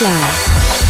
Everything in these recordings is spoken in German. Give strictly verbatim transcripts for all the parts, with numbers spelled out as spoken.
Live.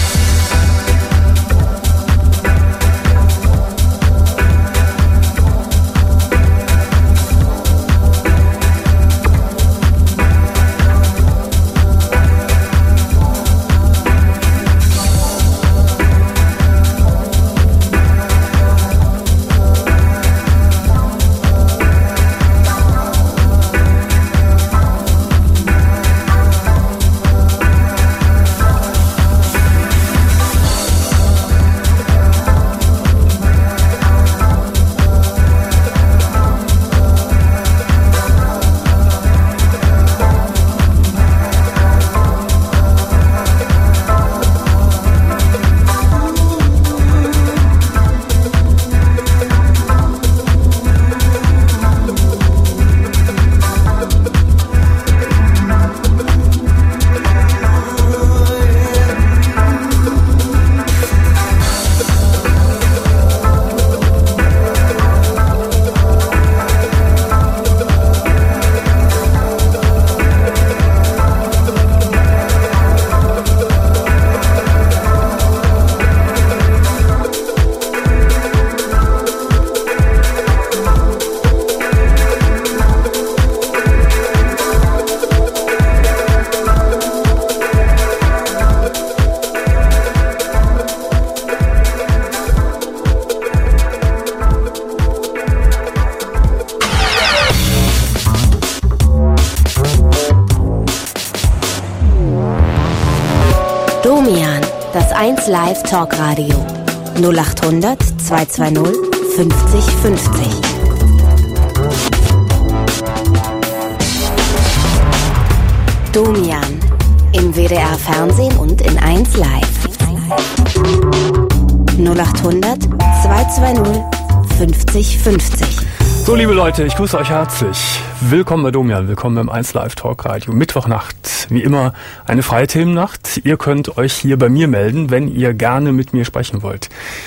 Domian, das eins Live Talkradio. null acht hundert zwei zwei null fünfzig fünfzig. Domian, im W D R Fernsehen und in eins Live. null acht hundert zwei zwei null fünfzig fünfzig. So, liebe Leute, ich grüße euch herzlich. Willkommen bei Domian, willkommen beim eins Live Talkradio. Mittwochnacht, wie immer eine freie Themennacht. Ihr könnt euch hier bei mir melden, wenn ihr gerne mit mir sprechen wollt.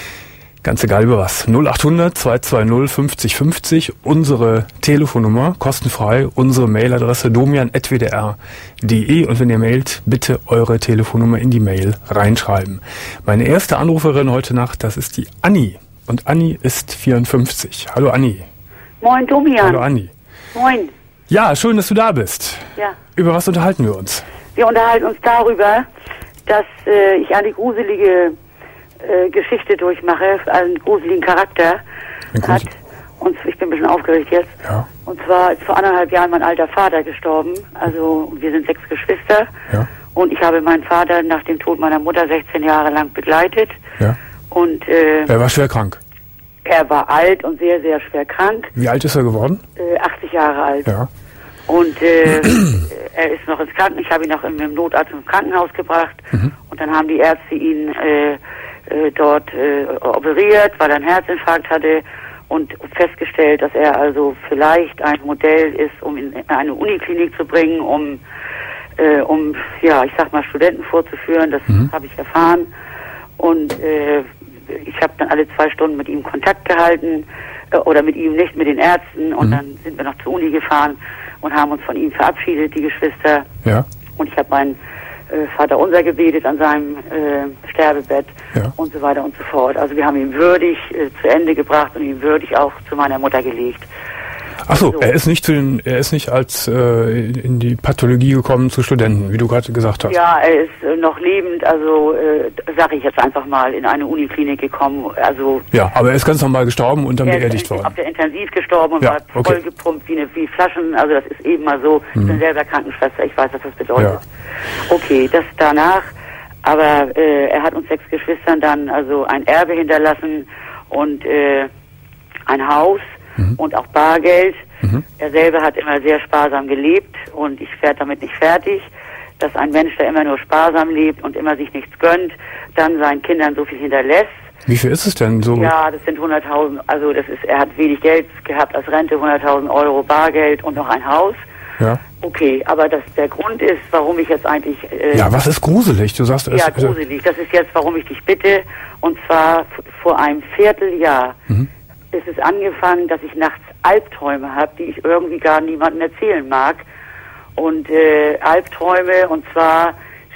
Ganz egal über was. null acht hundert zwei zwei null fünfzig fünfzig, unsere Telefonnummer, kostenfrei, unsere Mailadresse domian at w d r punkt d e und wenn ihr mailt, bitte eure Telefonnummer in die Mail reinschreiben. Meine erste Anruferin heute Nacht, das ist die Anni. Und Anni ist vierundfünfzig. Hallo Anni. Moin Domian. Hallo Anni. Moin. Ja, schön, dass du da bist. Ja. Über was unterhalten wir uns? Wir unterhalten uns darüber, dass äh, ich eine gruselige äh, Geschichte durchmache, einen gruseligen Charakter hat. Und ich bin ein bisschen aufgeregt jetzt. Ja. Und zwar ist vor anderthalb Jahren mein alter Vater gestorben. Also wir sind sechs Geschwister. Ja. Und ich habe meinen Vater nach dem Tod meiner Mutter sechzehn Jahre lang begleitet. Ja. Und äh, er war schwer krank. Er war alt und sehr, sehr schwer krank. Wie alt ist er geworden? Äh, achtzig Jahre alt. Ja. Und äh, er ist noch ins Krankenhaus, ich habe ihn noch im, im Notarzt ins Krankenhaus gebracht. Mhm. Und dann haben die Ärzte ihn äh, äh, dort äh, operiert, weil er einen Herzinfarkt hatte und festgestellt, dass er also vielleicht ein Modell ist, um ihn in eine Uniklinik zu bringen, um, äh, um ja, ich sag mal, Studenten vorzuführen. Das mhm. habe ich erfahren. Und äh, ich habe dann alle zwei Stunden mit ihm Kontakt gehalten, äh, oder mit ihm nicht, mit den Ärzten. Und mhm. dann sind wir noch zur Uni gefahren und haben uns von ihm verabschiedet, die Geschwister. Ja. Und ich habe meinen äh, Vater unser gebetet an seinem äh, Sterbebett, ja. und so weiter und so fort. Also wir haben ihn würdig äh, zu Ende gebracht und ihn würdig auch zu meiner Mutter gelegt. Ach so, er ist nicht zu den, er ist nicht als äh, in die Pathologie gekommen zu Studenten, wie du gerade gesagt hast. Ja, er ist äh, noch lebend, also äh, sage ich jetzt einfach mal, in eine Uniklinik gekommen. Also ja, aber er ist ganz normal gestorben und dann beerdigt worden. Er ist auf der Intensiv gestorben und ja, war okay. vollgepumpt wie, eine, wie Flaschen. Also das ist eben mal so. Mhm. Ich bin selber Krankenschwester, ich weiß, was das bedeutet. Ja. Okay, das danach. Aber äh, er hat uns sechs Geschwistern dann also ein Erbe hinterlassen und äh, ein Haus. Mhm. Und auch Bargeld. Mhm. Er selber hat immer sehr sparsam gelebt und ich werde damit nicht fertig, dass ein Mensch, der immer nur sparsam lebt und immer sich nichts gönnt, dann seinen Kindern so viel hinterlässt. Wie viel ist es denn so? Ja, das sind hunderttausend, also das ist, er hat wenig Geld gehabt als Rente, hunderttausend Euro Bargeld und noch ein Haus. Ja. Okay, aber das der Grund ist, warum ich jetzt eigentlich... Äh, ja, was ist gruselig? Du sagst... Ja, gruselig. Das ist jetzt, warum ich dich bitte, und zwar f- vor einem Vierteljahr... Mhm. Es ist angefangen, dass ich nachts Albträume habe, die ich irgendwie gar niemandem erzählen mag. Und äh, Albträume, und zwar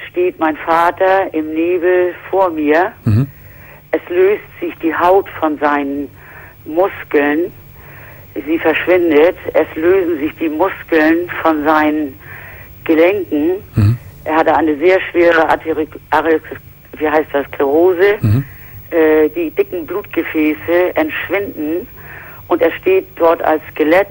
steht mein Vater im Nebel vor mir. Mhm. Es löst sich die Haut von seinen Muskeln. Sie verschwindet. Es lösen sich die Muskeln von seinen Gelenken. Mhm. Er hatte eine sehr schwere Arterik, wie heißt das, Sklerose. Mhm. Äh, die dicken Blutgefäße entschwinden und er steht dort als Skelett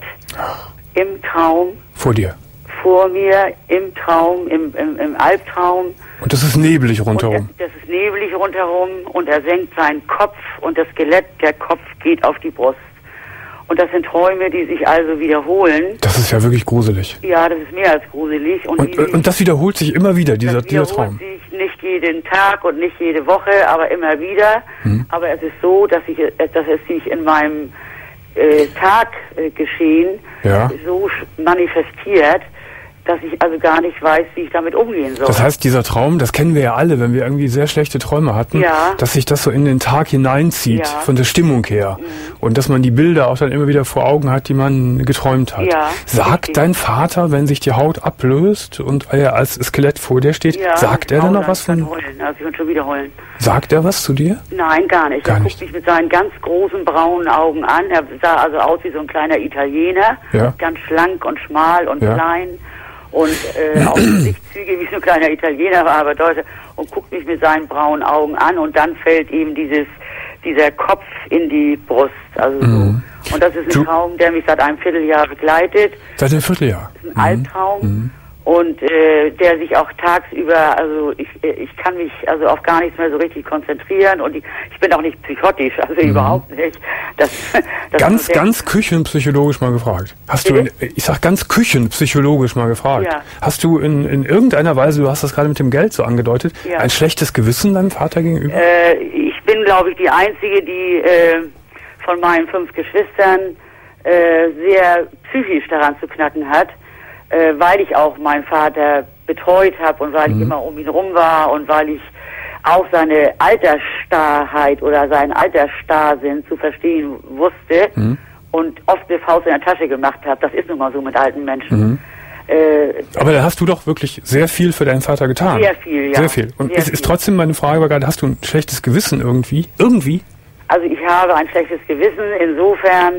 im Traum. Vor dir? Vor mir, im Traum, im, im, im Albtraum. Und das ist nebelig rundherum? Das ist nebelig rundherum und er senkt seinen Kopf und das Skelett, der Kopf geht auf die Brust. Und das sind Träume, die sich also wiederholen. Das ist ja wirklich gruselig. Ja, das ist mehr als gruselig. Und, und, und das wiederholt sich immer wieder, dieser, dieser Traum? Das wiederholt sich nicht jeden Tag und nicht jede Woche, aber immer wieder. Hm. Aber es ist so, dass, ich, dass es sich in meinem äh, Taggeschehen äh, ja. so manifestiert, dass ich also gar nicht weiß, wie ich damit umgehen soll. Das heißt, dieser Traum, das kennen wir ja alle, wenn wir irgendwie sehr schlechte Träume hatten, ja. dass sich das so in den Tag hineinzieht, ja. von der Stimmung her. Mhm. Und dass man die Bilder auch dann immer wieder vor Augen hat, die man geträumt hat. Ja, sagt richtig. Dein Vater, wenn sich die Haut ablöst und er als Skelett vor dir steht, ja, sagt er dann noch was von... Heulen. Also ich kann schon wieder heulen. Sagt er was zu dir? Nein, gar nicht. Gar er nicht. guckt mich mit seinen ganz großen braunen Augen an. Er sah also aus wie so ein kleiner Italiener. Ja. Ganz schlank und schmal und ja. klein. Und äh, auch Gesichtszüge wie so ein kleiner Italiener war, aber Deutscher, und guckt mich mit seinen braunen Augen an und dann fällt ihm dieses dieser Kopf in die Brust. Also mhm. so. Und das ist ein du Traum, der mich seit einem Vierteljahr begleitet. Seit einem Vierteljahr? Das ist ein mhm. Albtraum. Mhm. Und äh, der sich auch tagsüber, also ich ich kann mich also auf gar nichts mehr so richtig konzentrieren und ich, ich bin auch nicht psychotisch, also mhm. überhaupt nicht. Das, das ganz, ganz küchenpsychologisch mal gefragt. Hast Bitte? du, in, ich sag ganz küchenpsychologisch mal gefragt. Ja. Hast du in, in irgendeiner Weise, du hast das gerade mit dem Geld so angedeutet, ja. ein schlechtes Gewissen deinem Vater gegenüber? Äh, ich bin, glaube ich, die Einzige, die äh, von meinen fünf Geschwistern äh, sehr psychisch daran zu knacken hat. Äh, weil ich auch meinen Vater betreut habe und weil mhm. ich immer um ihn rum war und weil ich auch seine Altersstarrheit oder seinen Altersstarrsinn zu verstehen wusste mhm. und oft eine Faust in der Tasche gemacht habe. Das ist nun mal so mit alten Menschen. Mhm. Äh, Aber da hast du doch wirklich sehr viel für deinen Vater getan. Sehr viel, ja. Sehr viel. Und sehr es viel. Ist trotzdem meine Frage, gerade hast du ein schlechtes Gewissen irgendwie? Irgendwie? Also ich habe ein schlechtes Gewissen insofern,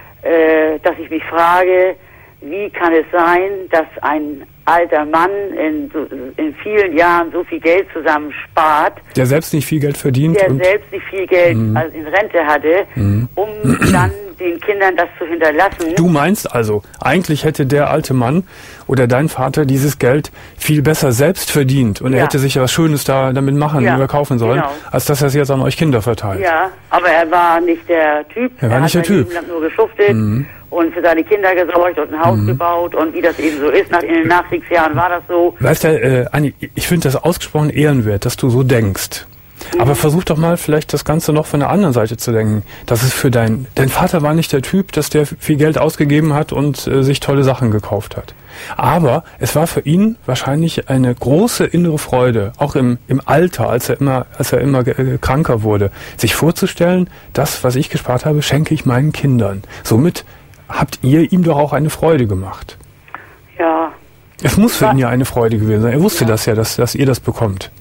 äh, dass ich mich frage, wie kann es sein, dass ein alter Mann in, in vielen Jahren so viel Geld zusammen spart, der selbst nicht viel Geld verdient, der und selbst nicht viel Geld mhm. also in Rente hatte, mhm. um dann den Kindern das zu hinterlassen. Du meinst also, eigentlich hätte der alte Mann oder dein Vater dieses Geld viel besser selbst verdient und ja. er hätte sich ja was Schönes da damit machen ja, oder kaufen sollen, genau. als dass er es jetzt an euch Kinder verteilt. Ja, aber er war nicht der Typ. Er war er nicht der Typ. Er hat nur geschuftet mhm. und für seine Kinder gesorgt und ein Haus mhm. gebaut und wie das eben so ist, nach, in den Nachkriegsjahren war das so. Weißt du, äh, Anni, ich finde das ausgesprochen ehrenwert, dass du so denkst. Mhm. Aber versuch doch mal vielleicht das Ganze noch von der anderen Seite zu denken. Das ist für dein, dein Vater war nicht der Typ, dass der viel Geld ausgegeben hat und äh, sich tolle Sachen gekauft hat. Aber es war für ihn wahrscheinlich eine große innere Freude, auch im, im Alter, als er immer, als er immer äh, kranker wurde, sich vorzustellen, das, was ich gespart habe, schenke ich meinen Kindern. Somit habt ihr ihm doch auch eine Freude gemacht. Ja. Es muss für ihn ja eine Freude gewesen sein. Er wusste ja. das ja, dass, dass ihr das bekommt.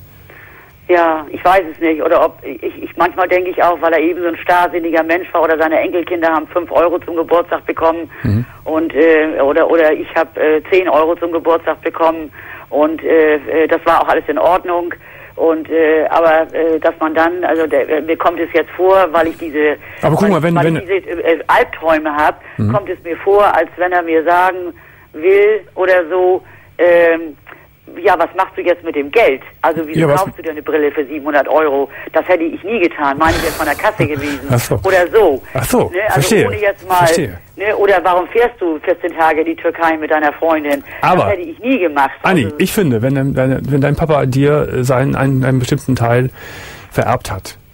Ja, ich weiß es nicht. Oder ob ich, ich manchmal denke ich auch, weil er eben so ein starrsinniger Mensch war oder seine Enkelkinder haben fünf Euro zum Geburtstag bekommen mhm. und äh, oder oder ich habe äh, zehn Euro zum Geburtstag bekommen und äh, das war auch alles in Ordnung. Und äh, aber äh, dass man dann, also der, mir kommt es jetzt vor, weil ich diese, aber guck mal, wenn, weil wenn ich diese äh, Albträume habe, mhm. kommt es mir vor, als wenn er mir sagen will oder so, ähm, ja, was machst du jetzt mit dem Geld? Also wieso ja, kaufst du dir eine Brille für siebenhundert Euro? Das hätte ich nie getan, meine ich jetzt von der Kasse gewesen. Ach so. Oder so. Ach so, ne? Also verstehe. ohne jetzt mal, verstehe. Ne? Oder warum fährst du vierzehn Tage in die Türkei mit deiner Freundin? Aber, das hätte ich nie gemacht. Anni, also, ich finde, wenn dein, wenn dein Papa dir seinen, einen, einen bestimmten Teil vererbt hat,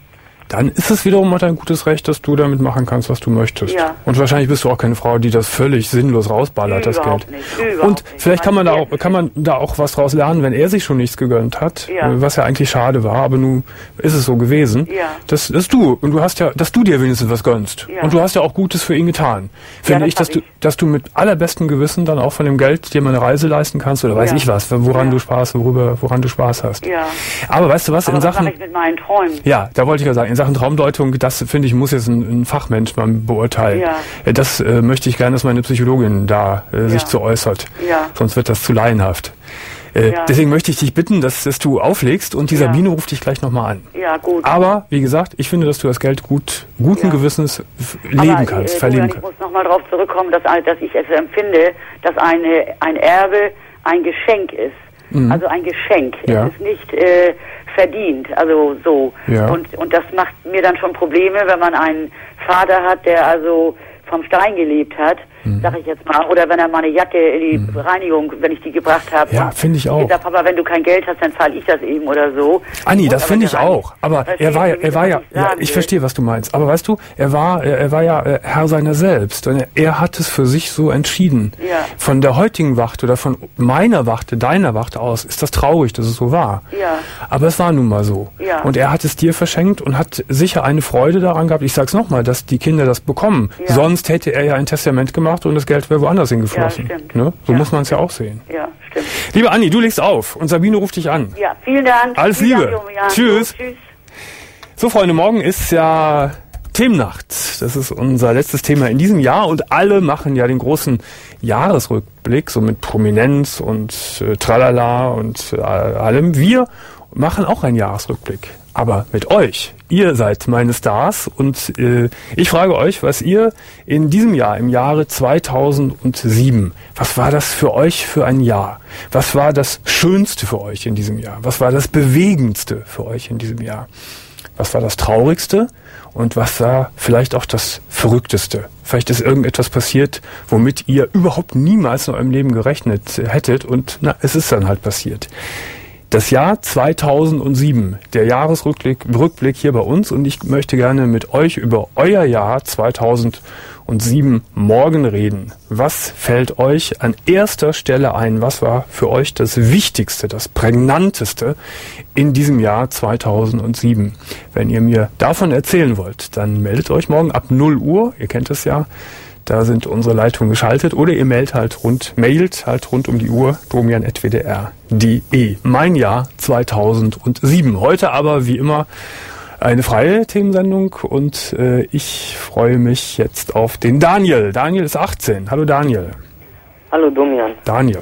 dann ist es wiederum mal dein gutes Recht, dass du damit machen kannst, was du möchtest. Ja. Und wahrscheinlich bist du auch keine Frau, die das völlig sinnlos rausballert, das Überhaupt Geld. nicht, überhaupt Und nicht. vielleicht kann man, da Mein auch, kann man da auch was draus lernen, wenn er sich schon nichts gegönnt hat, Ja. äh, was ja eigentlich schade war, aber nun ist es so gewesen. Ja. Das ist du. Und du hast ja, dass du dir wenigstens was gönnst. Ja. Und du hast ja auch Gutes für ihn getan. Finde das ich, dass hab du, ich. dass du mit allerbestem Gewissen dann auch von dem Geld dir mal eine Reise leisten kannst oder weiß Ja. ich was, woran Ja. du Spaß, worüber, woran du Spaß hast. Ja. Aber weißt du was, Aber in was Sachen, mache ich mit meinen Träumen? ja, da wollte ich ja sagen, in Sachen Traumdeutung, das finde ich, muss jetzt ein, ein Fachmensch mal beurteilen. Ja. Äh, Das äh, möchte ich gerne, dass meine Psychologin da äh, sich Ja. zu äußert. Ja. Sonst wird das zu laienhaft. Äh, Ja. Deswegen möchte ich dich bitten, dass, dass du auflegst und die Ja. Sabine ruft dich gleich nochmal an. Ja, gut. Aber, wie gesagt, ich finde, dass du das Geld gut, guten Ja. Gewissens f- Aber, leben kannst, äh, verleben Julian, ich kannst. muss nochmal darauf zurückkommen, dass, dass ich es empfinde, dass eine, ein Erbe ein Geschenk ist. Mhm. Also ein Geschenk. Ja. Es ist nicht äh, verdient. Also so. Ja. Und, und das macht mir dann schon Probleme, wenn man einen Vater hat, der also vom Stein gelebt hat, Mhm. sag ich jetzt mal, oder wenn er mal eine Jacke in die Reinigung, wenn ich die gebracht habe. Ja, und finde ich auch. gesagt, Papa, wenn du kein Geld hast, dann zahle ich das eben oder so. Anni, das Aber finde ich der Rein- auch. Aber Verstehst er war ja, du, wie er war das ja, ich ja, sagen ich will? verstehe, was du meinst. Aber weißt du, er war, er, er war ja äh, Herr seiner selbst. Und er, er hat es für sich so entschieden. Ja. Von der heutigen Wacht oder von meiner Wachte, deiner Wacht aus, ist das traurig, dass es so war. Ja. Aber es war nun mal so. Ja. Und er hat es dir verschenkt und hat sicher eine Freude daran gehabt. Ich sag's nochmal, dass die Kinder das bekommen. Ja. Sonst hätte er ja ein Testament gemacht und das Geld wäre woanders hingeflossen. Ja, stimmt. Ne? So Ja. muss man es ja auch sehen. Ja, stimmt. Liebe Anni, du legst auf und Sabine ruft dich an. Ja, vielen Dank. Alles Vielen Liebe. Dank, Julian. Tschüss. Tschüss. So, Freunde, morgen ist ja Themennacht. Das ist unser letztes Thema in diesem Jahr und alle machen ja den großen Jahresrückblick, so mit Prominenz und äh, Tralala und äh, allem. Wir machen auch einen Jahresrückblick, aber mit euch. Ihr seid meine Stars und äh, ich frage euch, was ihr in diesem Jahr, im Jahre zweitausendsieben, was war das für euch für ein Jahr? Was war das Schönste für euch in diesem Jahr? Was war das Bewegendste für euch in diesem Jahr? Was war das Traurigste und was war vielleicht auch das Verrückteste? Vielleicht ist irgendetwas passiert, womit ihr überhaupt niemals in eurem Leben gerechnet hättet und na, es ist dann halt passiert. Das Jahr zweitausendsieben, der Jahresrückblick Rückblick hier bei uns und ich möchte gerne mit euch über euer Jahr zweitausendsieben morgen reden. Was fällt euch an erster Stelle ein? Was war für euch das Wichtigste, das Prägnanteste in diesem Jahr zweitausendsieben? Wenn ihr mir davon erzählen wollt, dann meldet euch morgen ab null Uhr, ihr kennt es ja. Da sind unsere Leitungen geschaltet oder ihr mailt halt rund, mailt halt rund um die Uhr domian at w d r punkt d e. Mein Jahr zweitausendsieben. Heute aber wie immer eine freie Themensendung und äh, ich freue mich jetzt auf den Daniel. Daniel ist achtzehn. Hallo Daniel. Hallo Domian. Daniel.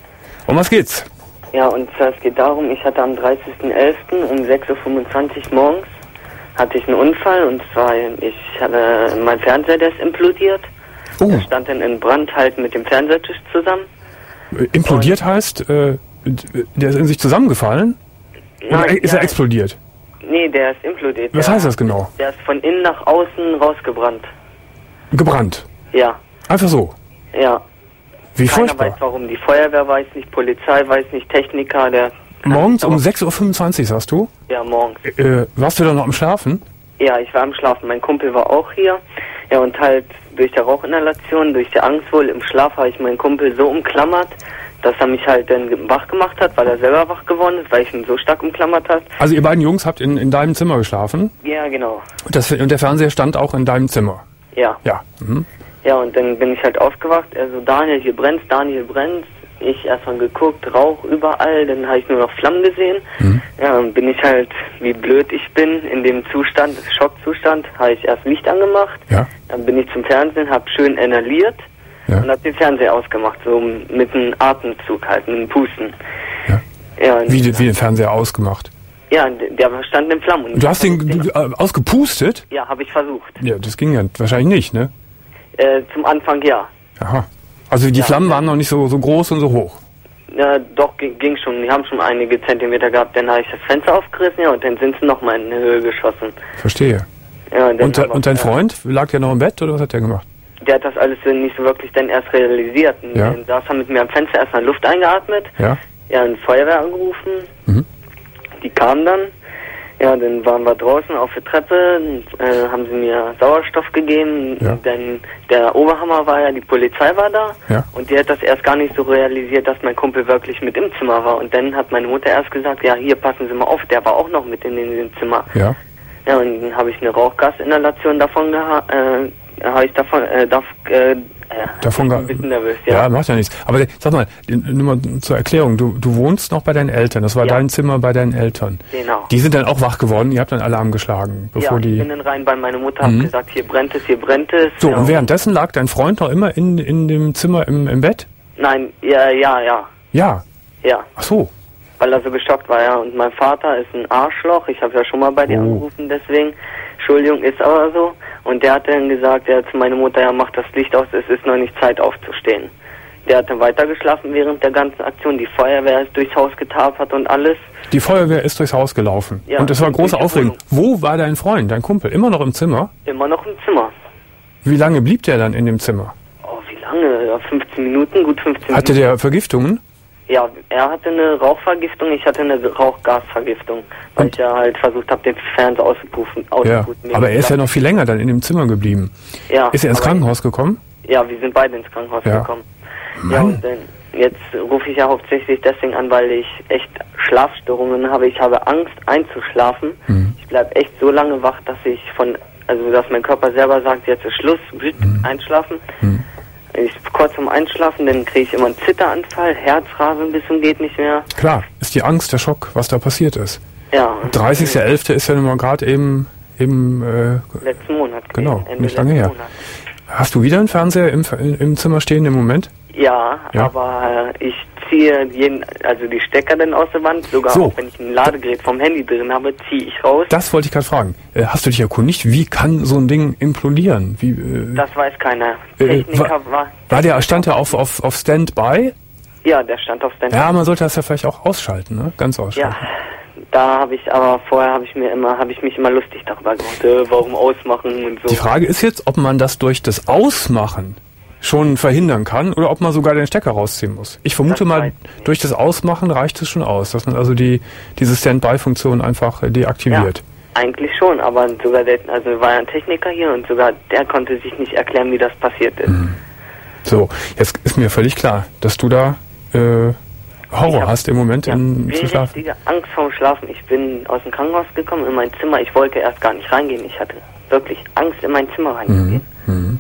Um was geht's? Ja, und zwar es geht darum, ich hatte am dreißigsten elften um sechs Uhr fünfundzwanzig morgens hatte ich einen Unfall und zwar ich hatte mein Fernseher, der ist implodiert. Oh. Der stand dann in Brand halt mit dem Fernsehtisch zusammen. Äh, Implodiert heißt, äh, der ist in sich zusammengefallen? Oder Nein, ist ja, er explodiert? Nee, der ist implodiert. Was der, heißt das genau? Der ist von innen nach außen rausgebrannt. Gebrannt. Ja, Einfach so. ja. Wie Keiner furchtbar. weiß warum. Die Feuerwehr weiß nicht, Polizei weiß nicht, Techniker, der... Morgens um Aber- sechs Uhr fünfundzwanzig, sagst du? Ja, morgens. Äh, warst du da noch am Schlafen? Ja, ich war am Schlafen. Mein Kumpel war auch hier. Ja, und halt durch die Rauchinhalation, durch die Angst wohl im Schlaf, habe ich meinen Kumpel so umklammert, dass er mich halt dann wach gemacht hat, weil er selber wach geworden ist, weil ich ihn so stark umklammert hat. Also ihr beiden Jungs habt in, in deinem Zimmer geschlafen Ja, genau. das, und der Fernseher stand auch in deinem Zimmer. Ja. Ja. Mhm. Ja, und dann bin ich halt aufgewacht. Er so, Daniel, hier brennt's, Daniel brennt's. Ich erstmal geguckt, Rauch überall, dann habe ich nur noch Flammen gesehen. Mhm. Ja, dann bin ich halt, wie blöd ich bin, in dem Zustand, Schockzustand, habe ich erst Licht angemacht. Ja. Dann bin ich zum Fernsehen, habe schön inhaliert Ja. und habe den Fernseher ausgemacht, so mit einem Atemzug halt, mit einem Pusten. Ja. Ja, und- Wie, wie den Fernseher ausgemacht? ja, der stand in Flammen. Und Du hast ich den hab du, äh, ausgepustet? Ja, habe ich versucht. Ja, das ging ja wahrscheinlich nicht, ne? Äh, zum Anfang ja. Aha. Also die Ja, Flammen ja. waren noch nicht so, so groß und so hoch. Ja, doch, ging, ging schon. Die haben schon einige Zentimeter gehabt. Dann habe ich das Fenster aufgerissen, ja, und dann sind sie nochmal in die Höhe geschossen. Verstehe. Ja, und, dann Und, haben wir- und dein ja, Freund, lag der noch im Bett oder was hat der gemacht? Der hat das alles nicht so wirklich dann erst realisiert. Und Ja. Dann saß er mit mir am Fenster erstmal Luft eingeatmet. Ja? Ja, eine Feuerwehr angerufen. Mhm. Die kamen dann. Ja, dann waren wir draußen auf der Treppe, äh, haben sie mir Sauerstoff gegeben, Ja. denn der Oberhammer war ja, die Polizei war da Ja. und die hat das erst gar nicht so realisiert, dass mein Kumpel wirklich mit im Zimmer war. Und dann hat meine Mutter erst gesagt, ja, hier, passen Sie mal auf, der war auch noch mit in dem Zimmer. Ja. Ja, und dann habe ich eine Rauchgasinhalation davon gehabt, äh, habe ich davon, äh, darf, äh, Davon ich bin gar- ein bisschen nervös, ja. Ja, macht ja nichts. Aber sag mal, nur mal zur Erklärung, du, du wohnst noch bei deinen Eltern, das war Ja. dein Zimmer bei deinen Eltern. Genau. Die sind dann auch wach geworden, ihr habt dann Alarm geschlagen, bevor Ja, ich die... bin dann rein bei meiner Mutter, Mhm. hab gesagt, hier brennt es, hier brennt es. So, ja, und währenddessen lag dein Freund noch immer in, in dem Zimmer im, im Bett? Nein, ja, ja, ja, Ja. ja. Ach so. Weil er so geschockt war, ja. Und mein Vater ist ein Arschloch. Ich habe ja schon mal bei dir Oh. angerufen, deswegen. Entschuldigung, ist aber so. Und der hat dann gesagt, er hat zu meiner Mutter, ja, mach das Licht aus, es ist noch nicht Zeit aufzustehen. Der hat dann weitergeschlafen während der ganzen Aktion. Die Feuerwehr ist durchs Haus getapert und alles. Die Feuerwehr ist durchs Haus gelaufen. Ja, und es war und große durch die Aufregung. Wo war dein Freund, dein Kumpel? Immer noch im Zimmer? Immer noch im Zimmer. Wie lange blieb der dann in dem Zimmer? Oh, wie lange? Ja, fünfzehn Minuten, gut fünfzehn Hatte Minuten. der Vergiftungen? Ja, er hatte eine Rauchvergiftung, ich hatte eine Rauchgasvergiftung, weil Und- ich ja halt versucht habe, den Fernseher auszupuffen. Ja. auszupuffen. Aber er ist ja noch viel länger dann in dem Zimmer geblieben. Ja, Ist er ins aber- Krankenhaus gekommen? Ja, wir sind beide ins Krankenhaus Ja. gekommen. Mann. Ja, und dann, jetzt rufe ich ja hauptsächlich deswegen an, weil ich echt Schlafstörungen habe. Ich habe Angst einzuschlafen. Mhm. Ich bleibe echt so lange wach, dass ich von, also dass mein Körper selber sagt, jetzt ist Schluss, Mhm. einschlafen. Mhm. Ich kurz vorm Einschlafen, dann kriege ich immer einen Zitteranfall, Herzrasen bis zum geht nicht mehr. Klar, ist die Angst, der Schock, was da passiert ist. Ja. dreißigster elfter ist ja nun mal gerade eben, eben äh, Letzten Monat. Genau, gewesen, Ende nicht lange letzten her. Monat. hast du wieder einen Fernseher im, im Zimmer stehen im Moment? Ja, Ja. aber äh, ich ziehe jeden, also die Stecker dann aus der Wand, sogar So. auch wenn ich ein Ladegerät vom Handy drin habe, ziehe ich raus. Das wollte ich gerade fragen. Äh, hast du dich erkundigt, wie kann so ein Ding implodieren? Wie, äh, Das weiß keiner. Äh, Techniker wa- war, war der, stand er auf, auf, auf Standby? ja, der stand auf Stand. Ja, man sollte das ja vielleicht auch ausschalten, ne? Ganz ausschalten. Ja, da habe ich, aber vorher habe ich mir immer, habe ich mich immer lustig darüber gemacht, äh, warum ausmachen und so. Die Frage ist jetzt, ob man das durch das Ausmachen schon verhindern kann oder ob man sogar den Stecker rausziehen muss. Ich vermute Das mal, weiß ich nicht. durch das Ausmachen reicht es schon aus, dass man also die diese Standby-Funktion einfach äh, deaktiviert. Ja, eigentlich schon, aber sogar der, also war ja ein Techniker hier und sogar der konnte sich nicht erklären, wie das passiert ist. Mhm. So, jetzt ist mir völlig klar, dass du da äh, Horror Ich hab- hast im Moment Ja, in, wie zu schlafen. richtige Angst vorm Schlafen. Ich bin aus dem Krankenhaus gekommen, in mein Zimmer. Ich wollte erst gar nicht reingehen. Ich hatte wirklich Angst, in mein Zimmer reinzugehen. Mhm.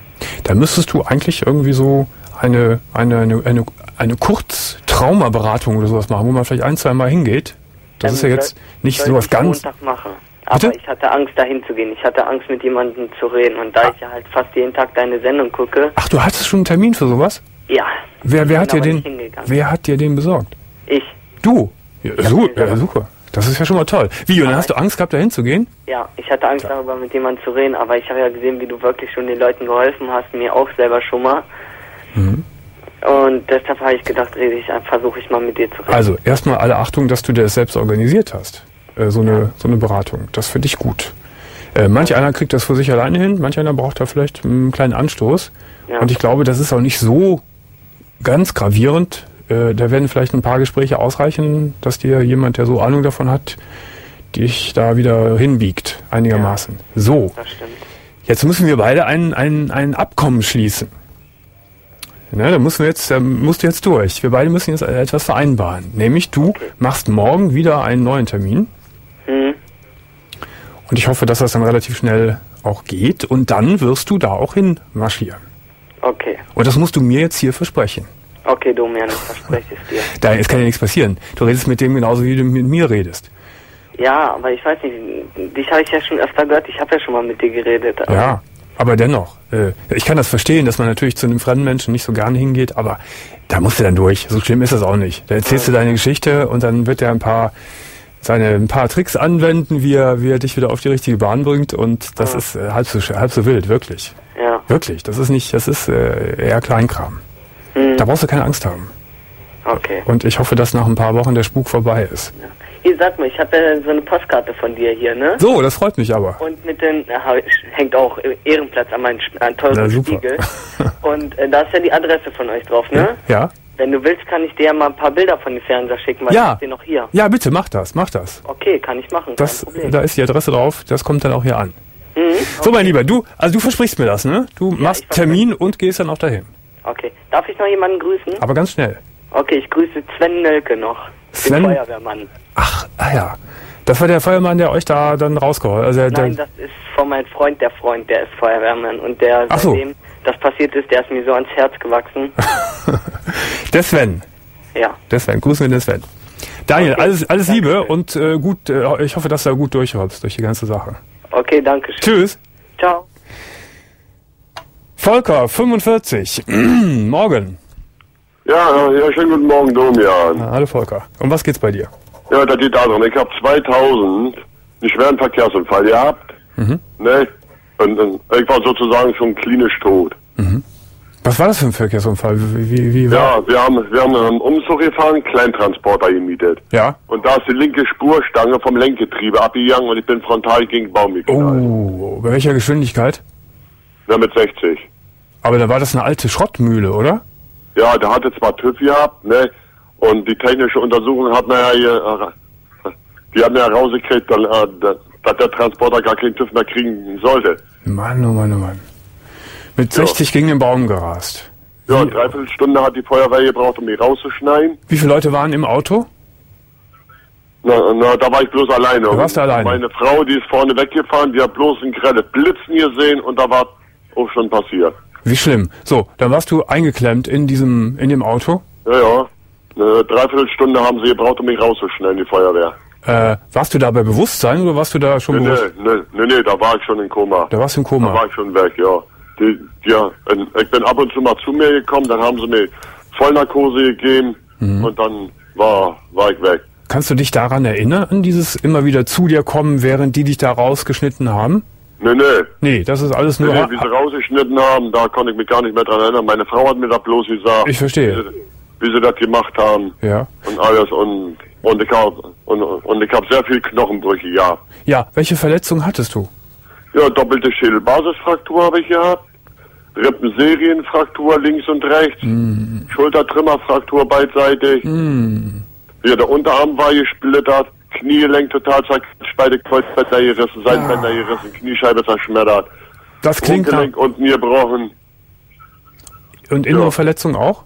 Da müsstest du eigentlich irgendwie so eine, eine, eine, eine, eine Kurztraumaberatung oder sowas machen, wo man vielleicht ein, zwei Mal hingeht. Das Ähm, ist ja jetzt soll- nicht soll sowas ich ganz... Montag machen. Aber Bitte? ich hatte Angst, dahin zu gehen. Ich hatte Angst, mit jemandem zu reden. Und da ich ja halt fast jeden Tag deine Sendung gucke, Ach, du hattest schon einen Termin für sowas? ja. Wer, wer, Ich hat bin dir aber den, nicht hingegangen. wer hat dir den besorgt? Ich, Du? Ja, hab su mir ja, selber- super. Das ist ja schon mal toll. Wie, und dann Aber hast du Angst gehabt, da hinzugehen? ja, ich hatte Angst darüber, mit jemandem zu reden. Aber ich habe ja gesehen, wie du wirklich schon den Leuten geholfen hast. Mir auch selber schon mal. Mhm. Und deshalb habe ich gedacht, rede ich, versuche ich mal mit dir zu reden. Also, erstmal alle Achtung, dass du dir das selbst organisiert hast. Äh, so, eine, so eine Beratung. Das finde ich gut. Äh, manch einer kriegt das für sich alleine hin, manch einer braucht da vielleicht einen kleinen Anstoß. Ja. Und ich glaube, das ist auch nicht so ganz gravierend. Äh, da werden vielleicht ein paar Gespräche ausreichen, dass dir jemand, der so Ahnung davon hat, dich da wieder hinbiegt, einigermaßen. So, Das stimmt. jetzt müssen wir beide ein, ein, ein Abkommen schließen. Ne, da müssen wir jetzt, da musst du jetzt durch. Wir beide müssen jetzt etwas vereinbaren. Nämlich du Okay. machst morgen wieder einen neuen Termin. Hm? Und ich hoffe, dass das dann relativ schnell auch geht. Und dann wirst du da auch hin marschieren. Okay. Und das musst du mir jetzt hier versprechen. Okay, Domian, ich verspreche es dir. Da, es kann ja nichts passieren. Du redest mit dem genauso, wie du mit mir redest. Ja, aber ich weiß nicht, dich habe ich ja schon öfter gehört, ich habe ja schon mal mit dir geredet. aber- Ja, aber dennoch. Äh, ich kann das verstehen, dass man natürlich zu einem fremden Menschen nicht so gerne hingeht, aber da musst du dann durch. So schlimm ist das auch nicht. Da erzählst du deine Geschichte und dann wird er ein paar seine ein paar Tricks anwenden, wie er, wie er dich wieder auf die richtige Bahn bringt, und das Ja. ist äh, halb so sch- halb so wild, wirklich. Ja. Wirklich. Das ist nicht, das ist äh, eher Kleinkram. Hm. Da brauchst du keine Angst haben. Okay. Und ich hoffe, dass nach ein paar Wochen der Spuk vorbei ist. Ja. Hier, sag mal, ich habe ja so eine Postkarte von dir hier, ne? So, das freut mich aber. Und mit den, ja, hängt auch Ehrenplatz an meinem Sp- an teuren Na, super. Spiegel. Und äh, da ist ja die Adresse von euch drauf, ne? Ja? Wenn du willst, kann ich dir ja mal ein paar Bilder von dem Fernseher schicken, weil Ja. ich hab den noch hier. Ja, bitte, mach das, mach das. Okay, kann ich machen, das kein Problem. Da ist die Adresse drauf, das kommt dann auch hier an. Mhm, okay. So, mein Lieber, du, also du versprichst mir das, ne? Du Ja, machst ich verspreche. Termin und gehst dann auch dahin. Okay. Darf ich noch jemanden grüßen? Aber ganz schnell. Okay, ich grüße Sven Nölke noch. Sven? Den Feuerwehrmann. Ach, ah ja. Das war der Feuermann, der euch da dann rausgeholt hat. Also der, Nein, der, das ist von meinem Freund, der Freund, der ist Feuerwehrmann. Und der, Ach so. seitdem das passiert ist, der ist mir so ans Herz gewachsen. der Sven. Ja. Der Sven. Grüßen wir den Sven. Daniel, Okay, alles, alles Liebe Dankeschön. und äh, gut, äh, ich hoffe, dass du da gut durchkommst durch die ganze Sache. Okay, danke schön. Tschüss. Ciao. Volker, fünfundvierzig. Morgen. Ja, ja, schönen guten Morgen, Domian. Ja, hallo Volker. Um was geht's bei dir? Ja, das geht darum, ich habe zweitausend einen schweren Verkehrsunfall gehabt, Mhm. ne? Und, und ich war sozusagen schon klinisch tot. Was war das für ein Verkehrsunfall? Wie, wie, wie war? Ja, wir haben, wir haben einen Umzug gefahren, Kleintransporter gemietet. Ja. Und da ist die linke Spurstange vom Lenkgetriebe abgegangen und ich bin frontal gegen den Baum geknallt. Oh, bei welcher Geschwindigkeit? Ja, mit sechzig. Aber da war das eine alte Schrottmühle, oder? Ja, der hatte zwar TÜV gehabt, ne? Und die technische Untersuchung hat man ja hier, äh, die haben ja rausgekriegt, dass, äh, dass der Transporter gar keinen TÜV mehr kriegen sollte. Mann, oh Mann, oh Mann. Mit Ja. sechzig gegen den Baum gerast. Ja, Wie- dreiviertel Stunde hat die Feuerwehr gebraucht, um mich rauszuschneiden. Wie viele Leute waren im Auto? Na, na, da war ich bloß alleine. Da warst du Und alleine. Meine Frau, die ist vorne weggefahren, die hat bloß ein grelles Blitzen gesehen und da war auch schon passiert. Wie schlimm. So, dann warst du eingeklemmt in diesem, in dem Auto. Ja, ja. Eine Dreiviertelstunde haben sie gebraucht, um mich rauszuschneiden, die Feuerwehr. Äh, warst du da bei Bewusstsein oder warst du da schon Nee, nee, bewusst? nee, nee, nee, da war ich schon in Koma. Da warst du im Da Koma. war ich schon weg, ja. Die, ja, ich bin ab und zu mal zu mir gekommen, dann haben sie mir Vollnarkose gegeben Mhm. und dann war, war ich weg. Kannst du dich daran erinnern, an dieses immer wieder zu dir kommen, während die dich da rausgeschnitten haben? Nee, nee. Nee, das ist alles Nee, nur... nee, wie sie rausgeschnitten haben, da konnte ich mich gar nicht mehr dran erinnern. Meine Frau hat mir das bloß gesagt. Ich verstehe. Wie sie, wie sie das gemacht haben Ja. und alles und und ich hab und, und ich habe sehr viel Knochenbrüche gehabt. Ja, welche Verletzung hattest du? Ja, doppelte Schädelbasisfraktur habe ich gehabt, Rippenserienfraktur links und rechts, Mm. Schultertrümmerfraktur beidseitig. Mm. Ja, der Unterarm war gesplittert, Kniegelenk total zerquetscht, beide Kreuzbänder gerissen, Seitenbänder gerissen, Kniescheibe zerschmettert, Das klingt nach... Grundgelenk unten gebrochen. Und innere Ja. Verletzung auch?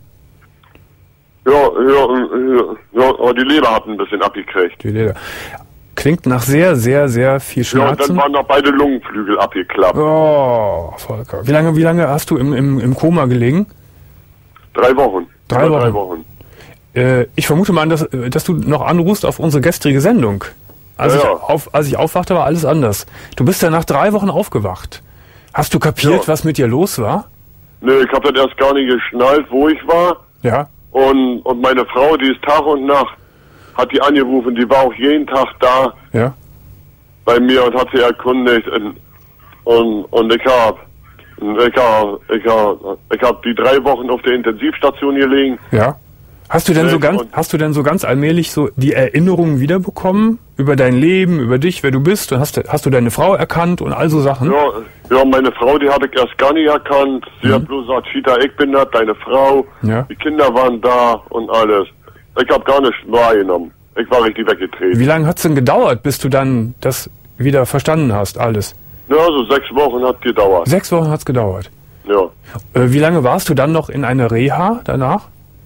Ja, ja, ja, ja, aber die Leber hat ein bisschen abgekriegt. Die Leder. Klingt nach sehr, sehr, sehr viel Ja, und dann Schmerzen. waren noch beide Lungenflügel abgeklappt. Oh, Volker. Wie lange, wie lange hast du im, im, im Koma gelegen? Drei Wochen. Drei Über Wochen. Drei Wochen. Äh, ich vermute mal, dass, dass du noch anrufst auf unsere gestrige Sendung. Als, Ja, ich, ja. auf, als ich aufwachte, war alles anders. Du bist ja nach drei Wochen aufgewacht. Hast du kapiert, Ja. was mit dir los war? Nee, ich habe das erst gar nicht geschnallt, wo ich war. Ja. Und, und meine Frau, die ist Tag und Nacht, hat die angerufen, die war auch jeden Tag da Ja. bei mir und hat sie erkundigt. Und, und, und ich habe ich hab, ich hab, ich hab die drei Wochen auf der Intensivstation gelegen. Ja. Hast du denn so Ja, ganz, und- hast du denn so ganz allmählich so die Erinnerungen wiederbekommen über dein Leben, über dich, wer du bist? Und hast, du- hast du deine Frau erkannt und all so Sachen? Ja, ja, meine Frau, die hatte ich erst gar nicht erkannt. Sie hat bloß gesagt, Chita, ich bin das, deine Frau. Ja. Die Kinder waren da und alles. Ich habe gar nichts wahrgenommen. Ich war richtig weggetreten. Wie lange hat's denn gedauert, bis du dann das wieder verstanden hast, alles? Ja, so sechs Wochen hat gedauert. Sechs Wochen hat's gedauert. Ja. Äh, wie lange warst du dann noch in einer Reha danach?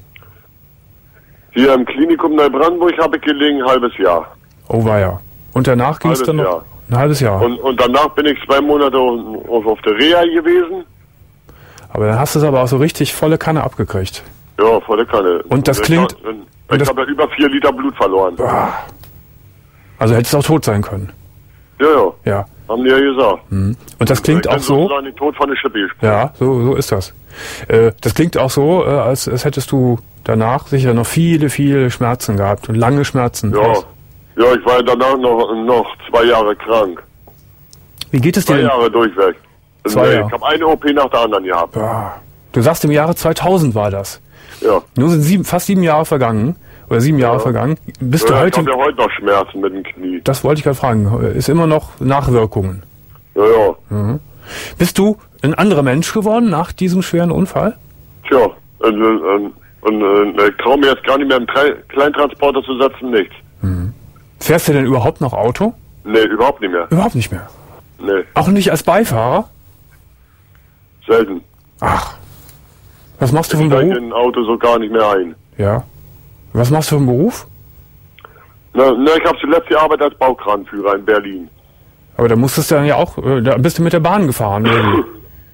Hier im Klinikum Neubrandenburg habe ich gelegen, ein halbes Jahr. Oh weia. Und danach ging es Halbes dann noch Jahr. ein halbes Jahr. Und, und danach bin ich zwei Monate auf, auf der Reha gewesen. Aber dann hast du es aber auch so richtig volle Kanne abgekriegt. Ja, volle Kanne. Und das ich klingt- hab- und Ich das- habe ja über vier Liter Blut verloren. Also hättest du auch tot sein können. Ja, ja. Ja. Haben die ja gesagt. Und das klingt ich auch bin so. sozusagen den Tod von der Schippe gespielt. Ja, so, so ist das. Äh, das klingt auch so, äh, als, als hättest du danach sicher noch viele, viele Schmerzen gehabt und lange Schmerzen. Ja. Ja, ich war danach noch, noch zwei Jahre krank. Wie geht es dir Zwei denn? Jahre durchweg. Zwei Nee, Jahre. Ich habe eine O P nach der anderen gehabt. Ah. Du sagst, im Jahre zweitausend war das. Ja. Nun sind sieben, fast sieben Jahre vergangen. Oder sieben Jahre vergangen. Bist du Ja, ich heute... habe ja heute noch Schmerzen mit dem Knie. Das wollte ich gerade fragen. Ist immer noch Nachwirkungen. Ja, ja. Bist du ein anderer Mensch geworden nach diesem schweren Unfall? Tja, ein, ein, Und äh, ich traue mir jetzt gar nicht mehr einen Tre- Kleintransporter zu setzen, nichts. Mhm. Fährst du denn überhaupt noch Auto? Nee, überhaupt nicht mehr. Überhaupt nicht mehr? Nee. Auch nicht als Beifahrer? Selten. Ach. Was machst du Ich für einen steige Beruf? in ein Auto so gar nicht mehr ein. Ja. Was machst du für einen Beruf? Na, na, ich habe zuletzt gearbeitet als Baukranführer in Berlin. Aber da musstest du dann ja auch, äh, da bist du mit der Bahn gefahren, oder wie?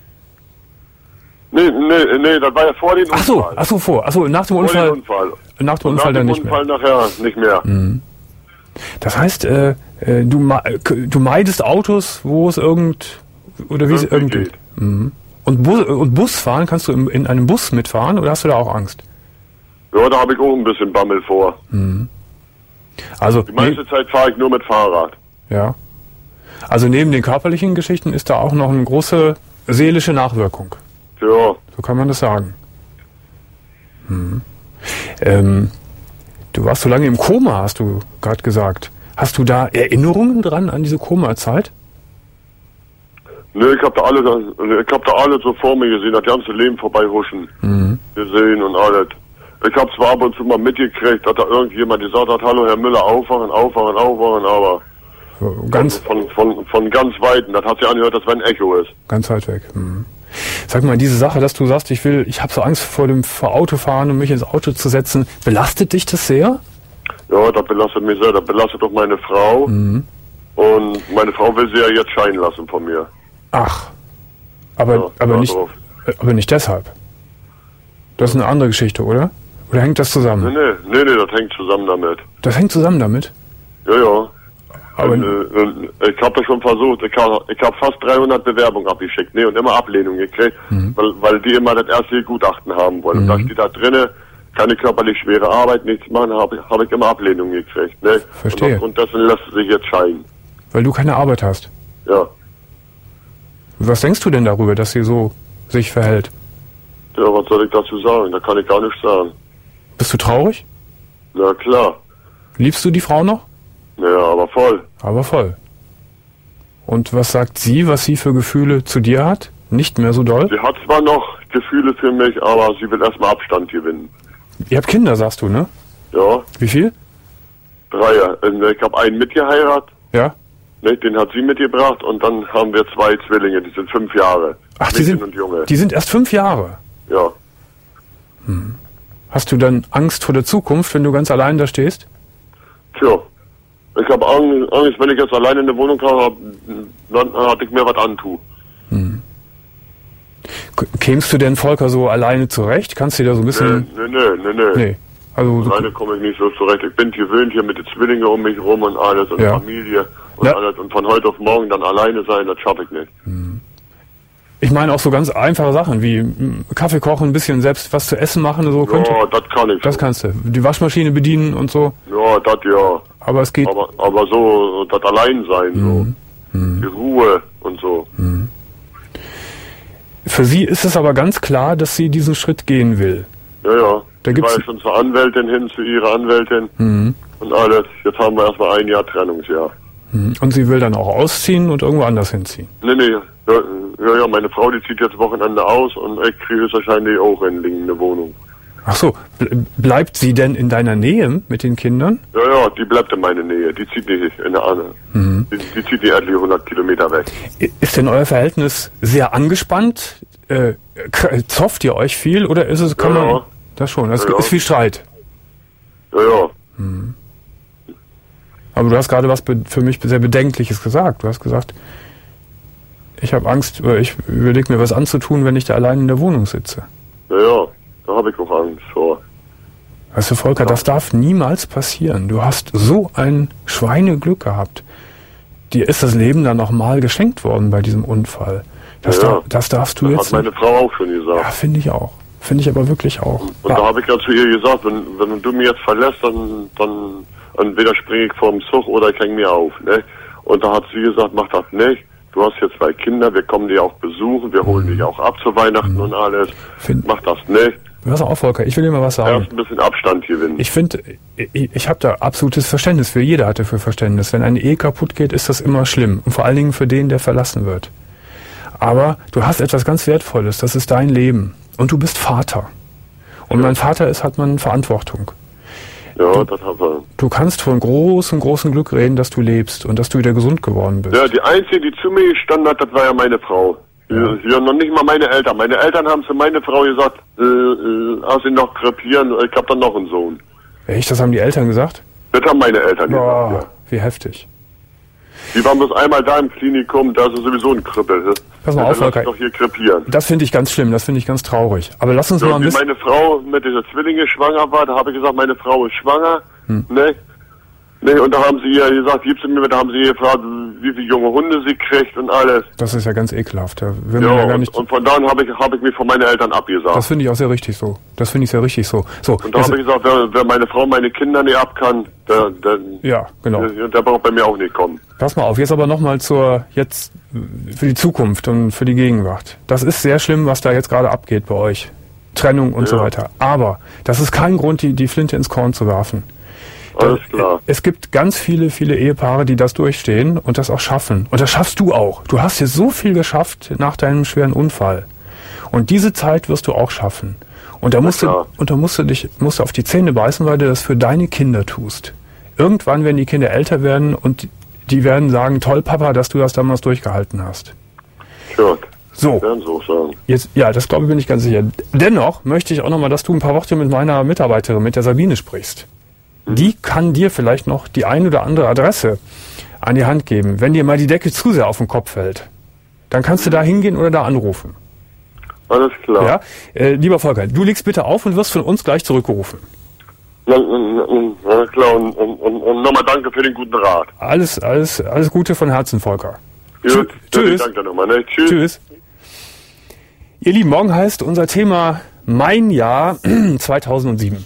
Nee, nee, nee, das war ja vor dem Ach so, Unfall. ach so, vor. Ach so, nach dem Vor Unfall. dem Unfall. Nach dem Und Unfall nach dann dem nicht Unfall mehr. nachher nicht mehr. Mhm. Das heißt, äh, äh, du, ma- äh, du meidest Autos, wo es irgend, oder wie es Irgendwie irgend geht. Mhm. Und, Bu und Busfahren, kannst du im, in einem Bus mitfahren oder hast du da auch Angst? Ja, da habe ich auch ein bisschen Bammel vor. Mhm. Also, Die meiste ne, Zeit fahre ich nur mit Fahrrad. ja. Also neben den körperlichen Geschichten ist da auch noch eine große seelische Nachwirkung. Ja, So kann man das sagen. Mhm. Ähm, du warst so lange im Koma, hast du gerade gesagt. Hast du da Erinnerungen dran an diese Koma-Zeit? ne, ich habe da alle, ich habe da alle so vor mir gesehen, das ganze Leben vorbeihuschen, Mhm. gesehen und alles. Ich habe zwar ab und zu mal mitgekriegt, dass da irgendjemand gesagt hat, hallo Herr Müller, aufwachen, aufwachen, aufwachen, aber So, ganz, von, von, von ganz Weitem, das hat sich angehört, als wenn ein Echo ist. ganz weit weg. Mhm. Sag mal, diese Sache, dass du sagst, ich will, ich habe so Angst vor dem vor Autofahren und mich ins Auto zu setzen, belastet dich das sehr? Ja, das belastet mich sehr, das belastet auch meine Frau. Mhm. Und meine Frau will sie ja jetzt scheiden lassen von mir. Ach, aber, Ja, aber, ja, nicht, drauf. äh, aber nicht deshalb. Das ist eine andere Geschichte, oder? Oder hängt das Nee, zusammen? nee, nee, nee, das hängt zusammen damit. Das hängt zusammen damit? Ja, ja. Aber und, äh, und ich habe das schon versucht. Ich habe ich hab fast dreihundert Bewerbungen abgeschickt. Nee, und immer Ablehnung gekriegt, Mhm. weil, weil die immer das erste Gutachten haben wollen. Und da steht da drinne, keine körperlich schwere Arbeit, nichts machen, habe ich, hab ich immer Ablehnung gekriegt. Ne? Verstehe. Und aufgrund dessen lässt es sich jetzt scheiden. Weil du keine Arbeit hast. Ja. Was denkst du denn darüber, dass sie so sich verhält? Ja, was soll ich dazu sagen? Da kann ich gar nichts sagen. Bist du traurig? Na klar. Liebst du die Frau noch? Ja, aber voll. Aber voll. Und was sagt sie, was sie für Gefühle zu dir hat? Nicht mehr so doll? Sie hat zwar noch Gefühle für mich, aber sie will erstmal Abstand gewinnen. Ihr habt Kinder, sagst du, ne? Ja, Wie viel? drei. Äh, Ich habe einen mitgeheiratet, Ja? ne, den hat sie mitgebracht und dann haben wir zwei Zwillinge, die sind fünf Jahre. Ach, die Mädchen sind, und Junge. die sind erst fünf Jahre. Ja. Hast du dann Angst vor der Zukunft, wenn du ganz allein da stehst? Tja. Ich habe Angst, Angst, wenn ich jetzt alleine in der Wohnung habe, dann hatte ich mir was antue. K- Kämst du denn, Volker, so alleine zurecht? Kannst du dir da so ein Nee, bisschen... nee, nee, nee, nee. Nee. Also, so, Alleine komme ich nicht so zurecht. Ich bin gewöhnt hier mit den Zwillingen um mich rum und alles und Ja. Familie und Ja. alles. Und von heute auf morgen dann alleine sein, das schaffe ich nicht. ich meine auch so ganz einfache Sachen wie mm, Kaffee kochen, ein bisschen selbst was zu essen machen und so. Könnte, Ja, das kann ich. das so. kannst du. Die Waschmaschine bedienen und so. Ja, das ja. Aber es geht... Aber, aber so, das Alleinsein, Mhm. so. Die Ruhe und so. Für sie ist es aber ganz klar, dass sie diesen Schritt gehen will. Ja, ja. Da ich gibt's- war ja schon zur Anwältin hin, zu ihrer Anwältin Mhm. und alles. Jetzt haben wir erstmal ein Jahr Trennungsjahr. Mhm. Und sie will dann auch ausziehen und irgendwo anders hinziehen. Nee, nee. Ja, ja, ja, meine Frau, die zieht jetzt Wochenende aus und ich kriege höchstwahrscheinlich auch in Lingen eine Wohnung. Ach so, ble- bleibt sie denn in deiner Nähe mit den Kindern? Ja, ja, die bleibt in meiner Nähe. Die zieht nicht in eine andere. Mhm. Die, die zieht nicht etliche hundert Kilometer weg. I- Ist denn euer Verhältnis sehr angespannt? Äh, k- zofft ihr euch viel oder ist es, kann Ja, man... ja. Das schon, es Ja, ja. ist viel Streit. Ja, ja. Aber du hast gerade was be- für mich sehr Bedenkliches gesagt. Du hast gesagt, ich habe Angst, oder ich überlege mir was anzutun, wenn ich da allein in der Wohnung sitze. Ja, ja. Da habe ich auch Angst vor. Weißt du, Volker, das darf niemals passieren. Du hast so ein Schweineglück gehabt. Dir ist das Leben dann nochmal geschenkt worden bei diesem Unfall. Das, Ja, ja. dar- das darfst du Das jetzt hat meine nicht. Frau auch schon gesagt. Ja, finde ich auch. Finde ich aber wirklich auch. Und da habe ich ja zu ihr gesagt, wenn, wenn du mir jetzt verlässt, dann, dann entweder springe ich vom Zug oder ich hänge mir auf. Ne? Und da hat sie gesagt, mach das nicht. Du hast jetzt zwei Kinder, wir kommen dich auch besuchen, wir holen dich auch ab zu Weihnachten und alles. Find- Mach das nicht. Pass auf, Volker, ich will dir mal was sagen. Erst ein bisschen Abstand gewinnen. Ich finde, ich, ich habe da absolutes Verständnis für. Jeder hat dafür Verständnis. Wenn eine Ehe kaputt geht, ist das immer schlimm. Und vor allen Dingen für den, der verlassen wird. Aber du hast etwas ganz Wertvolles. Das ist dein Leben. Und du bist Vater. Und mein Vater ist, hat man Verantwortung. Ja, du, das hat er. Du kannst von großem, großem Glück reden, dass du lebst und dass du wieder gesund geworden bist. Ja, die Einzige, die zu mir gestanden hat, das war ja meine Frau. Ja. Ja, noch nicht mal meine Eltern. Meine Eltern haben zu meine Frau gesagt, äh, äh, hast ihn noch krepieren, ich hab dann noch einen Sohn. Echt, das haben die Eltern gesagt? Das haben meine Eltern oh, gesagt, ja. Wie heftig. Die waren bloß einmal da im Klinikum, da ist sowieso ein Krüppel. Pass mal ja, auf, Volker. doch hier krepieren. Das finde ich ganz schlimm, das finde ich ganz traurig. Aber lass uns ja, mal ein wie bisschen... meine Frau mit dieser Zwillinge schwanger war, da habe ich gesagt, meine Frau ist schwanger, hm. ne? Ne, und da haben sie ja gesagt, gib's mir, da haben sie gefragt, wie viele junge Hunde sie kriegt und alles. Das ist ja ganz ekelhaft. Da will ja, man ja gar und, nicht und von da an habe ich, hab ich mir von meinen Eltern abgesagt. Das finde ich auch sehr richtig so. Das finde ich sehr richtig so. so und da habe ich gesagt, wer, wer meine Frau meine Kinder nicht ab kann, der, der, ja, genau. der, der braucht bei mir auch nicht kommen. Pass mal auf, jetzt aber nochmal zur, jetzt für die Zukunft und für die Gegenwart. Das ist sehr schlimm, was da jetzt gerade abgeht bei euch. Trennung und ja. so weiter. Aber das ist kein Grund, die, die Flinte ins Korn zu werfen. Alles klar. Es gibt ganz viele, viele Ehepaare, die das durchstehen und das auch schaffen. Und das schaffst du auch. Du hast hier so viel geschafft nach deinem schweren Unfall. Und diese Zeit wirst du auch schaffen. Und da musst du, und da musst du dich, musst du auf die Zähne beißen, weil du das für deine Kinder tust. Irgendwann werden die Kinder älter werden und die werden sagen, toll, Papa, dass du das damals durchgehalten hast. Sure. So. Werden so sagen. Jetzt, ja, das glaube ich, bin ich ganz sicher. Dennoch möchte ich auch nochmal, dass du ein paar Worte mit meiner Mitarbeiterin, mit der Sabine, sprichst. Die kann dir vielleicht noch die ein oder andere Adresse an die Hand geben. Wenn dir mal die Decke zu sehr auf den Kopf fällt, dann kannst du da hingehen oder da anrufen. Alles klar. Ja? Äh, lieber Volker, du legst bitte auf und wirst von uns gleich zurückgerufen. Ja, ja klar, und, und, und, und nochmal danke für den guten Rat. Alles, alles, alles Gute von Herzen, Volker. Gut, Tschüss. Danke nochmal, ne? Tschüss. Tschüss. Ihr Lieben, morgen heißt unser Thema Mein Jahr zweitausendsieben.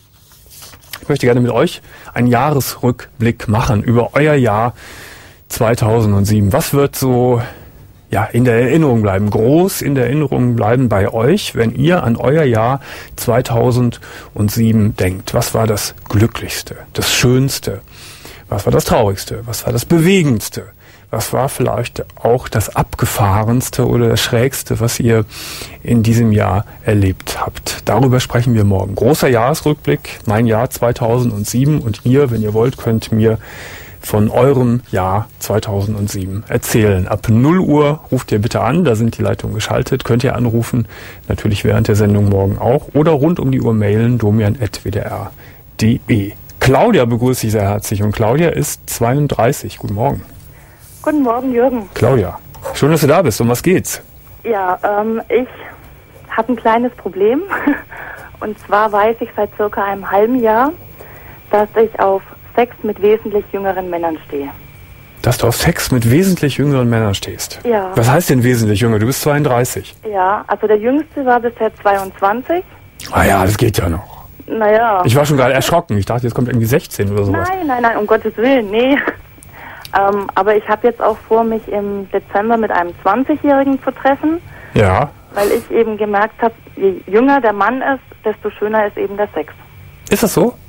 Ich möchte gerne mit euch einen Jahresrückblick machen über euer Jahr zweitausendsieben. Was wird so ja in der Erinnerung bleiben, groß in der Erinnerung bleiben bei euch, wenn ihr an euer Jahr zweitausendsieben denkt? Was war das Glücklichste, das Schönste? Was war das Traurigste? Was war das Bewegendste? Was war vielleicht auch das Abgefahrenste oder das Schrägste, was ihr in diesem Jahr erlebt habt? Darüber sprechen wir morgen. Großer Jahresrückblick, mein Jahr zweitausendsieben. Und ihr, wenn ihr wollt, könnt mir von eurem Jahr zweitausendsieben erzählen. Ab null Uhr ruft ihr bitte an, da sind die Leitungen geschaltet. Könnt ihr anrufen, natürlich während der Sendung morgen auch. Oder rund um die Uhr mailen, domian at w d r punkt d e. Claudia begrüße ich sehr herzlich. Und Claudia ist zweiunddreißig. Guten Morgen. Guten Morgen, Jürgen. Claudia, schön, dass du da bist. Um was geht's? Ja, ähm, ich habe ein kleines Problem. Und zwar weiß ich seit circa einem halben Jahr, dass ich auf Sex mit wesentlich jüngeren Männern stehe. Dass du auf Sex mit wesentlich jüngeren Männern stehst? Ja. Was heißt denn wesentlich jünger? Du bist zweiunddreißig. Ja, also der Jüngste war bisher zweiundzwanzig. Ah ja, das geht ja noch. Naja. Ich war schon gerade erschrocken. Ich dachte, jetzt kommt irgendwie sechzehn oder sowas. Nein, nein, nein, um Gottes Willen, nee. Ähm, aber ich habe jetzt auch vor, mich im Dezember mit einem zwanzigjährigen zu treffen. Ja. Weil ich eben gemerkt habe, je jünger der Mann ist, desto schöner ist eben der Sex. Ist das so?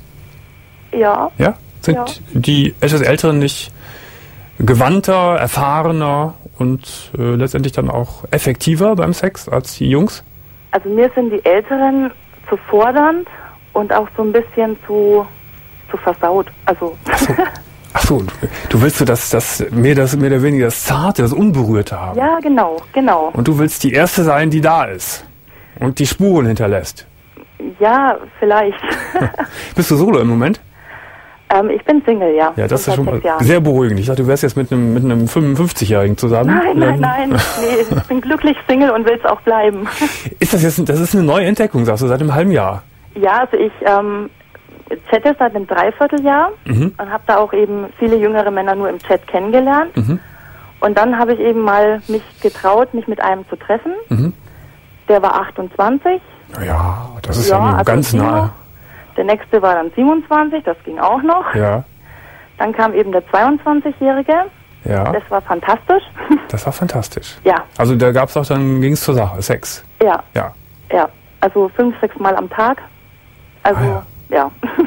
Ja. Ja? Sind ja. die etwas Älteren nicht gewandter, erfahrener und äh, letztendlich dann auch effektiver beim Sex als die Jungs? Also mir sind die Älteren zu fordernd und auch so ein bisschen zu, zu versaut. Also... Ach so. Ach so, du willst so das, das, mehr, das, mehr oder weniger das Zarte, das Unberührte haben. Ja, genau, genau. Und du willst die Erste sein, die da ist und die Spuren hinterlässt. Ja, vielleicht. Bist du solo im Moment? Ähm, ich bin Single, ja. Ja, das ist schon mal sehr beruhigend. Ich dachte, du wärst jetzt mit einem, mit einem fünfundfünfzigjährigen zusammen. Nein, nein, nein. Nee, ich bin glücklich Single und will es auch bleiben. Ist das jetzt, das ist eine neue Entdeckung, sagst du, seit einem halben Jahr? Ja, also ich, ähm, chatte seit einem Dreivierteljahr mhm. und habe da auch eben viele jüngere Männer nur im Chat kennengelernt. Mhm. Und dann habe ich eben mal mich getraut, mich mit einem zu treffen. Mhm. Der war achtundzwanzig. Ja, das ist ja, ja also ganz nahe. Der nächste war dann siebenundzwanzig, das ging auch noch. Ja. Dann kam eben der zweiundzwanzigjährige. Ja. Das war fantastisch. Das war fantastisch. Ja. Also da gab es auch, dann ging es zur Sache, Sex. Ja. Ja. Ja, also fünf, sechs Mal am Tag. Also... Ah, ja. Ja.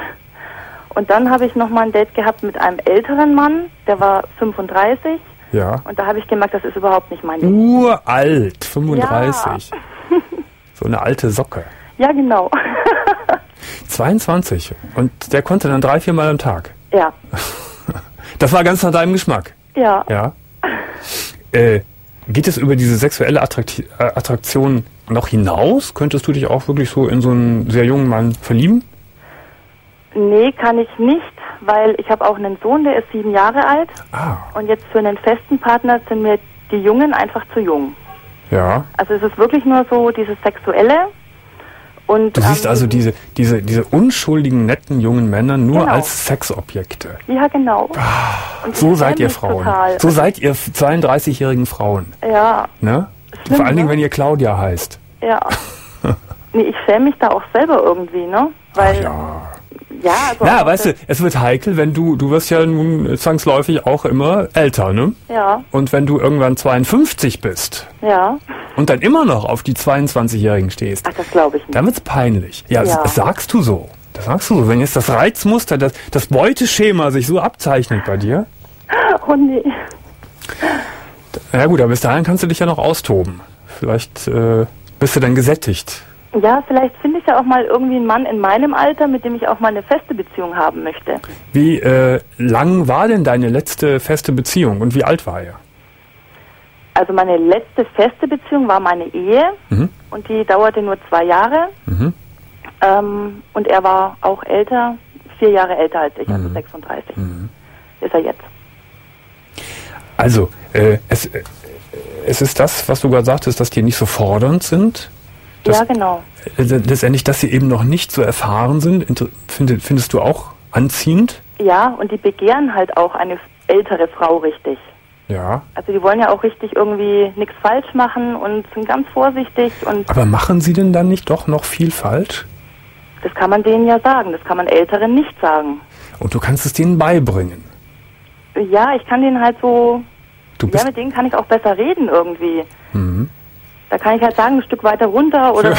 Und dann habe ich nochmal ein Date gehabt mit einem älteren Mann, der war fünfunddreißig. Ja. Und da habe ich gemerkt, das ist überhaupt nicht mein Ding. Uralt, fünfunddreißig. Ja. So eine alte Socke. Ja, genau. zweiundzwanzig. Und der konnte dann drei, vier Mal am Tag? Ja. Das war ganz nach deinem Geschmack? Ja. Ja. Äh, geht es über diese sexuelle Attrakti- äh, Attraktion noch hinaus? Könntest du dich auch wirklich so in so einen sehr jungen Mann verlieben? Nee, kann ich nicht, weil ich habe auch einen Sohn, der ist sieben Jahre alt. Ah. Und jetzt für einen festen Partner sind mir die Jungen einfach zu jung. Ja. Also es ist wirklich nur so dieses Sexuelle. Und, Du siehst ähm, also diese, diese, diese unschuldigen, netten jungen Männer nur Genau. als Sexobjekte. Ja, genau. Und So ich seid ihr schäme mich Frauen. total. So seid ihr zweiunddreißigjährigen Frauen. Ja, Ne? Schlimm, Vor allen Dingen, ne? wenn ihr Claudia heißt. ja. Nee, ich schäme mich da auch selber irgendwie, ne? Weil, Ja. ja, also Ja, auch weißt du, das- es wird heikel, wenn du, du wirst ja nun zwangsläufig auch immer älter, ne? Ja, Und wenn du irgendwann zweiundfünfzig bist ja. und dann immer noch auf die zweiundzwanzigjährigen stehst, Ach, das glaube ich nicht. dann wird's peinlich. Ja, Ja. Das sagst du so. Das sagst du so. Wenn jetzt das Reizmuster, das, das Beuteschema sich so abzeichnet bei dir, Oh nee. ja gut, aber bis dahin kannst du dich ja noch austoben. Vielleicht äh, bist du dann gesättigt. Ja, vielleicht finde ich ja auch mal irgendwie einen Mann in meinem Alter, mit dem ich auch mal eine feste Beziehung haben möchte. Wie äh, lang war denn deine letzte feste Beziehung und wie alt war er? Also meine letzte feste Beziehung war meine Ehe Mhm. und die dauerte nur zwei Jahre. Mhm. Ähm, und er war auch älter, vier Jahre älter als ich, also Mhm. sechsunddreißig. Mhm. Ist er jetzt. Also, äh, es, äh, es ist das, was du gerade sagtest, dass die nicht so fordernd sind. Das, Ja, genau. äh, letztendlich, dass sie eben noch nicht so erfahren sind, inter- find, findest du auch anziehend? Ja, und die begehren halt auch eine ältere Frau richtig. Ja. Also die wollen ja auch richtig irgendwie nichts falsch machen und sind ganz vorsichtig und Aber machen sie denn dann nicht doch noch viel falsch? das kann man denen ja sagen, das kann man Älteren nicht sagen. Und du kannst es denen beibringen. Ja, ich kann denen halt so, Du ja, bist, mit denen kann ich auch besser reden irgendwie. mhm. Da kann ich halt sagen, ein Stück weiter runter oder...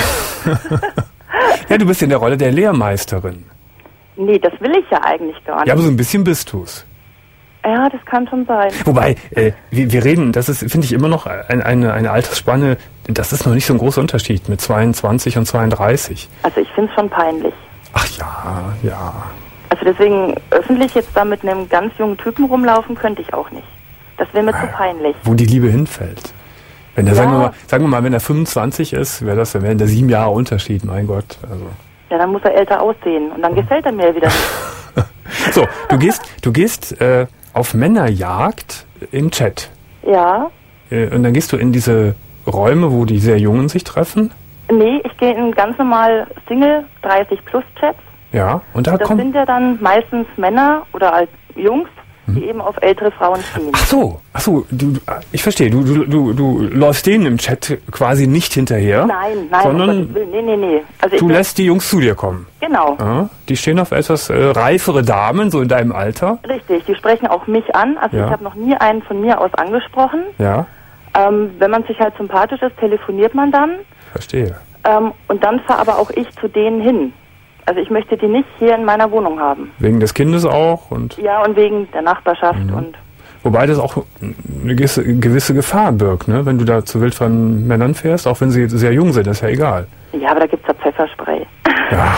Ja, du bist in der Rolle der Lehrmeisterin. Nee, das will ich ja eigentlich gar nicht. Ja, aber so ein bisschen bist du's. Ja, das kann schon sein. Wobei, äh, wir, wir reden, das ist, finde ich, immer noch ein, eine, eine Altersspanne, das ist noch nicht so ein großer Unterschied mit zweiundzwanzig und zweiunddreißig. Also ich finde es schon peinlich. Ach ja, ja. Also deswegen öffentlich jetzt da mit einem ganz jungen Typen rumlaufen, könnte ich auch nicht. Das wäre mir zu peinlich. Wo die Liebe hinfällt. Wenn der, Ja. sagen wir mal, sagen wir mal, wenn er fünfundzwanzig ist, wäre das, dann wären da sieben Jahre Unterschied, mein Gott. Also. Ja, dann muss er älter aussehen und dann gefällt er mir wieder nicht. So, du gehst, du gehst äh, auf Männerjagd im Chat. Ja, Äh, und dann gehst du in diese Räume, wo die sehr Jungen sich treffen. nee, ich gehe in ganz normal Single dreißig plus Chats. Ja, und da Das kommt. sind ja dann meistens Männer oder als Jungs, die eben auf ältere Frauen stehen. Ach so, ach so, du, du- ich verstehe. Du, du, du, du läufst denen im Chat quasi nicht hinterher. Nein, nein, um sondern Gottes Willen. nee, nee, nee. Also ich du bin- lässt die Jungs zu dir kommen. Genau, Ja, die stehen auf etwas äh, reifere Damen, so in deinem Alter. richtig. Die sprechen auch mich an. Also Ja. ich habe noch nie einen von mir aus angesprochen. Ja, Ähm, wenn man sich halt sympathisch ist, telefoniert man dann. verstehe. Ähm, und dann fahre aber auch ich zu denen hin. Also ich möchte die nicht hier in meiner Wohnung haben. Wegen des Kindes auch und Ja, und wegen der Nachbarschaft Mhm. und wobei das auch eine gewisse, gewisse Gefahr birgt, ne? Wenn du da zu wildfremden Männern fährst, auch wenn sie sehr jung sind, ist ja egal. ja, aber da gibt's ja Pfefferspray. Ja.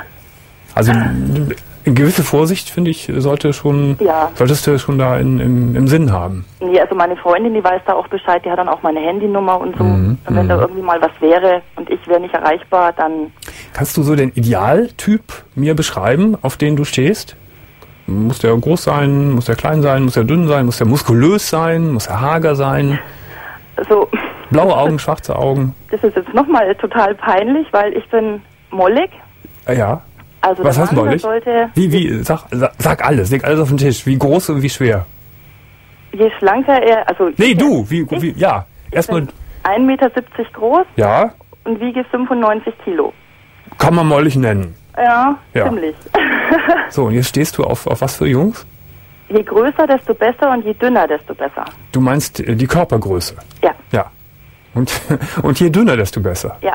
Also eine gewisse Vorsicht, finde ich, sollte schon, Ja. solltest du schon da in, im, im Sinn haben. Nee, also meine Freundin, die weiß da auch Bescheid, die hat dann auch meine Handynummer und so. Mhm, Und wenn mhm. da irgendwie mal was wäre und ich wäre nicht erreichbar, dann Kannst du so den Idealtyp mir beschreiben, auf den du stehst? Muss der groß sein, muss der klein sein, muss der dünn sein, muss der muskulös sein, muss der hager sein? so, Blaue Augen, schwarze Augen? das ist jetzt nochmal total peinlich, weil ich bin mollig. Äh, Ja. Also Was der heißt Mann, der mollig? sollte, Wie, wie, sag, sag, sag alles, leg alles auf den Tisch. Wie groß und wie schwer? je schlanker er, also Nee, ich, du, wie, ich wie, ja. Erstmal, bin ein Meter siebzig groß ja, und wiege fünfundneunzig Kilo. kann man mollig nennen. Ja, Ja. ziemlich. So, und jetzt stehst du auf, auf was für Jungs? Je größer, desto besser und je dünner, desto besser. Du meinst äh, die Körpergröße. Ja, Ja. Und, und je dünner, desto besser. ja.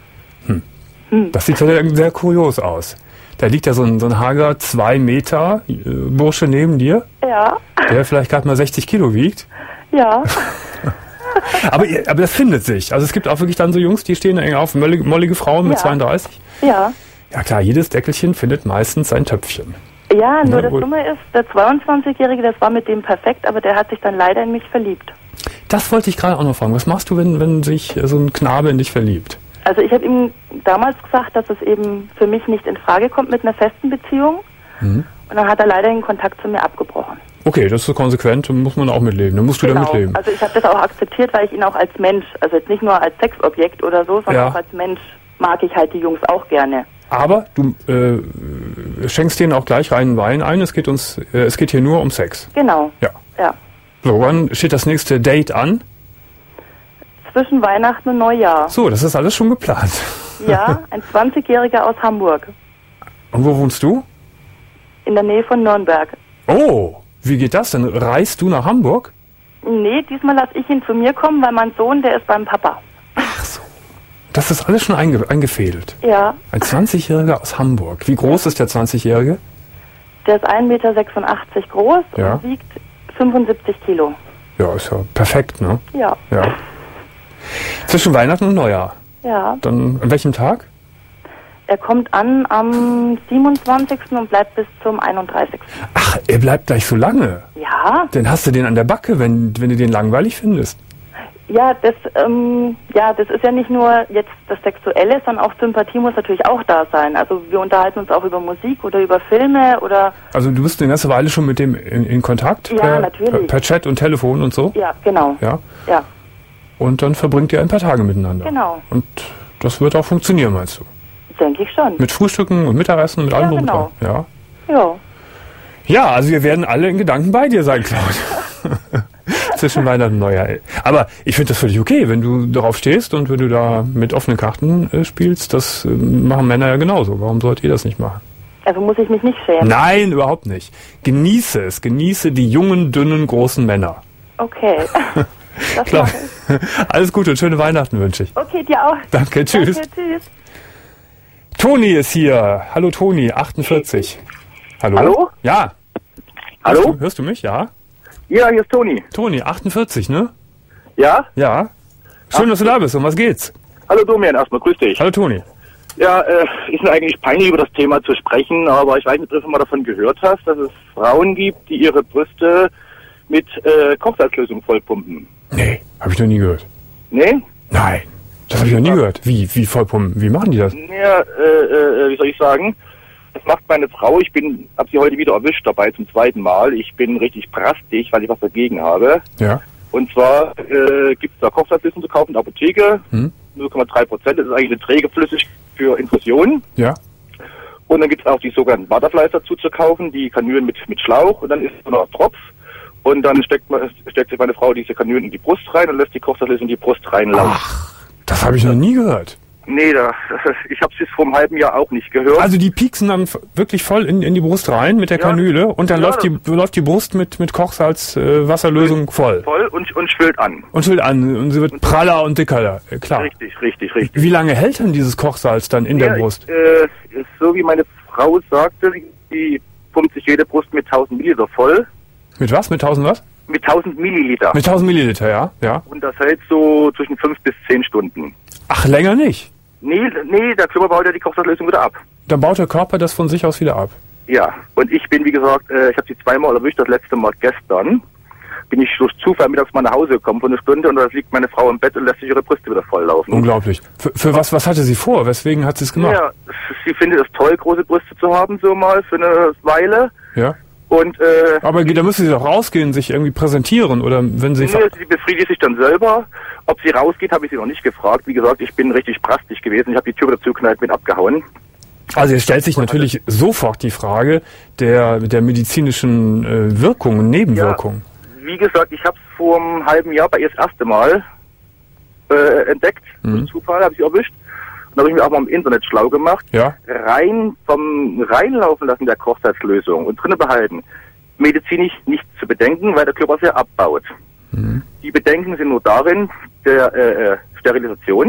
Das sieht ja sehr, sehr kurios aus. Da liegt ja so ein, so ein hager zwei Meter äh, Bursche neben dir, Ja, der vielleicht gerade mal sechzig Kilo wiegt. ja. Aber, ihr- aber das findet sich. Also es gibt auch wirklich dann so Jungs, die stehen eng auf, mollige, mollige Frauen mit Ja. zweiunddreißig. Ja, Ja klar, jedes Deckelchen findet meistens sein Töpfchen. Ja, nur Ja, das wohl. Dumme ist, der zweiundzwanzigjährige, das war mit dem perfekt, aber der hat sich dann leider in mich verliebt. Das wollte ich gerade auch noch fragen. Was machst du, wenn, wenn sich so ein Knabe in dich verliebt? Also ich habe ihm damals gesagt, dass es eben für mich nicht in Frage kommt mit einer festen Beziehung. Mhm. Und dann hat er leider den Kontakt zu mir abgebrochen. Okay, das ist so konsequent, da muss man auch mitleben. Da musst du damit leben. Also ich habe das auch akzeptiert, weil ich ihn auch als Mensch, also jetzt nicht nur als Sexobjekt oder so, sondern Ja. auch als Mensch mag ich halt die Jungs auch gerne. Aber du äh, schenkst denen auch gleich reinen Wein ein. Es geht uns, äh, es geht hier nur um Sex. Genau. Ja. Ja. So, wann steht das nächste Date an? Zwischen Weihnachten und Neujahr. So, das ist alles schon geplant. Ja, ein zwanzigjähriger aus Hamburg. Und wo wohnst du? In der Nähe von Nürnberg. Oh, wie geht das denn? Reist du nach Hamburg? Nee, diesmal lasse ich ihn zu mir kommen, weil mein Sohn, der ist beim Papa. Das ist alles schon einge eingefädelt. Ja, Ein zwanzigjähriger aus Hamburg. Wie groß ist der zwanzigjährige? der ist ein Meter sechsundachtzig groß Ja. und wiegt fünfundsiebzig Kilo. Ja, ist ja perfekt, ne? Ja, Ja. Zwischen Weihnachten und Neujahr. ja. Dann an welchem Tag? Er kommt an am siebenundzwanzigsten und bleibt bis zum einunddreißigsten Ach, er bleibt gleich so lange. Ja, Dann hast du den an der Backe, wenn, wenn du den langweilig findest. ja, das, ähm, ja, das ist ja nicht nur jetzt das Sexuelle, sondern auch Sympathie muss natürlich auch da sein. Also wir unterhalten uns auch über Musik oder über Filme oder, Also du bist eine ganze Weile schon mit dem in, in Kontakt? Ja, per, natürlich. Per, per Chat und Telefon und so? ja, genau. Ja. Ja, Und dann verbringt ihr ein paar Tage miteinander. Genau. Und das wird auch funktionieren, meinst du? denke ich schon. Mit Frühstücken und Mittagessen und mit allem Ja, drum und genau. dran. Ja. Ja. Ja, also wir werden alle in Gedanken bei dir sein, Claudia. Zwischen Weihnachten und Neujahr. Aber ich finde das völlig okay, wenn du darauf stehst und wenn du da mit offenen Karten äh, spielst. Das äh, machen Männer ja genauso. Warum sollt ihr das nicht machen? Also muss ich mich nicht schämen. Nein, überhaupt nicht. Genieße es. Genieße die jungen, dünnen, großen Männer. Okay. Das Klar. mache ich. Alles Gute und schöne Weihnachten wünsche ich. Okay, dir auch. Danke, tschüss. Danke, tschüss. Toni ist hier. Hallo Toni, achtundvierzig. Hallo? Hallo? Ja. Hallo? Hörst du, hörst du mich? Ja. Ja, hier ist Toni. Toni, achtundvierzig, ne? Ja? Ja. Schön, dass du da bist. Um was geht's? Hallo Domian, erstmal grüß dich. Hallo Toni. Ja, äh, ist mir eigentlich peinlich, über das Thema zu sprechen, aber ich weiß nicht, ob du mal davon gehört hast, dass es Frauen gibt, die ihre Brüste mit äh, Kochsalzlösung vollpumpen. Nee, habe ich noch nie gehört. Nee? Nein, das habe ich noch nie gehört. Wie, wie vollpumpen? Wie machen die das? Ja, äh, äh, wie soll ich sagen? Das macht meine Frau. Ich bin, hab sie heute wieder erwischt dabei zum zweiten Mal. Ich bin richtig prastig, weil ich was dagegen habe. Ja. Und zwar äh, gibt es da Kochsalzlösung zu kaufen in der Apotheke. Hm? null Komma drei Prozent. Das ist eigentlich eine träge Flüssigkeit für Infusionen. Ja. Und dann gibt es auch die sogenannten Butterflies dazu zu kaufen, die Kanülen mit, mit Schlauch. Und dann ist es noch Tropf. Und dann steckt, man, steckt sich meine Frau diese Kanülen in die Brust rein und lässt die Kochsalzlösung in die Brust reinlaufen. Ach, das habe ich noch nie gehört. Nee, das, ich habe es vor einem halben Jahr auch nicht gehört. Also die pieksen dann f- wirklich voll in, in die Brust rein mit der Ja. Kanüle und dann Ja, läuft, die, läuft die Brust mit, mit Kochsalz, äh, Wasserlösung voll. Voll und, und schwillt an. Und schwillt an und sie wird praller und dicker. Äh, klar. Richtig, richtig, richtig. Wie lange hält denn dieses Kochsalz dann in Ja, der Brust? Äh, ist so wie meine Frau sagte, die pumpt sich jede Brust mit tausend Milliliter voll. Mit was? Mit tausend was? Mit tausend Milliliter. Mit tausend Milliliter, ja? Ja. Und das hält so zwischen fünf bis zehn Stunden. Ach, länger nicht. Nee, nee, der Körper baut ja die Kochsalzlösung wieder ab. Dann baut der Körper das von sich aus wieder ab. Ja, und ich bin, wie gesagt, äh, ich habe sie zweimal erwischt, das letzte Mal gestern. Bin ich durch Zufall mittags mal nach Hause gekommen für eine Stunde und da liegt meine Frau im Bett und lässt sich ihre Brüste wieder volllaufen. Unglaublich. Für, für was, was hatte sie vor? Weswegen hat sie es gemacht? Ja, sie findet es toll, große Brüste zu haben, so mal für eine Weile. Ja. Und, äh, Aber da müsste sie doch rausgehen, sich irgendwie präsentieren oder wenn sie... nee, sie befriedigt sich dann selber. Ob sie rausgeht, habe ich sie noch nicht gefragt. Wie gesagt, ich bin richtig prastig gewesen. Ich habe die Tür wieder zugeknallt, bin abgehauen. Also jetzt stellt sich natürlich sofort die Frage der, der medizinischen äh, Wirkung und Nebenwirkungen. Ja, wie gesagt, ich habe es vor einem halben Jahr bei ihr das erste Mal äh, entdeckt. Mhm. Durch Zufall habe ich sie erwischt. Und da habe ich mir auch mal im Internet schlau gemacht. Ja. Rein vom Reinlaufen lassen der Kochsalzlösung und drinnen behalten. Medizinisch nicht zu bedenken, weil der Körper sehr abbaut. Mhm. Die Bedenken sind nur darin, der äh, Sterilisation.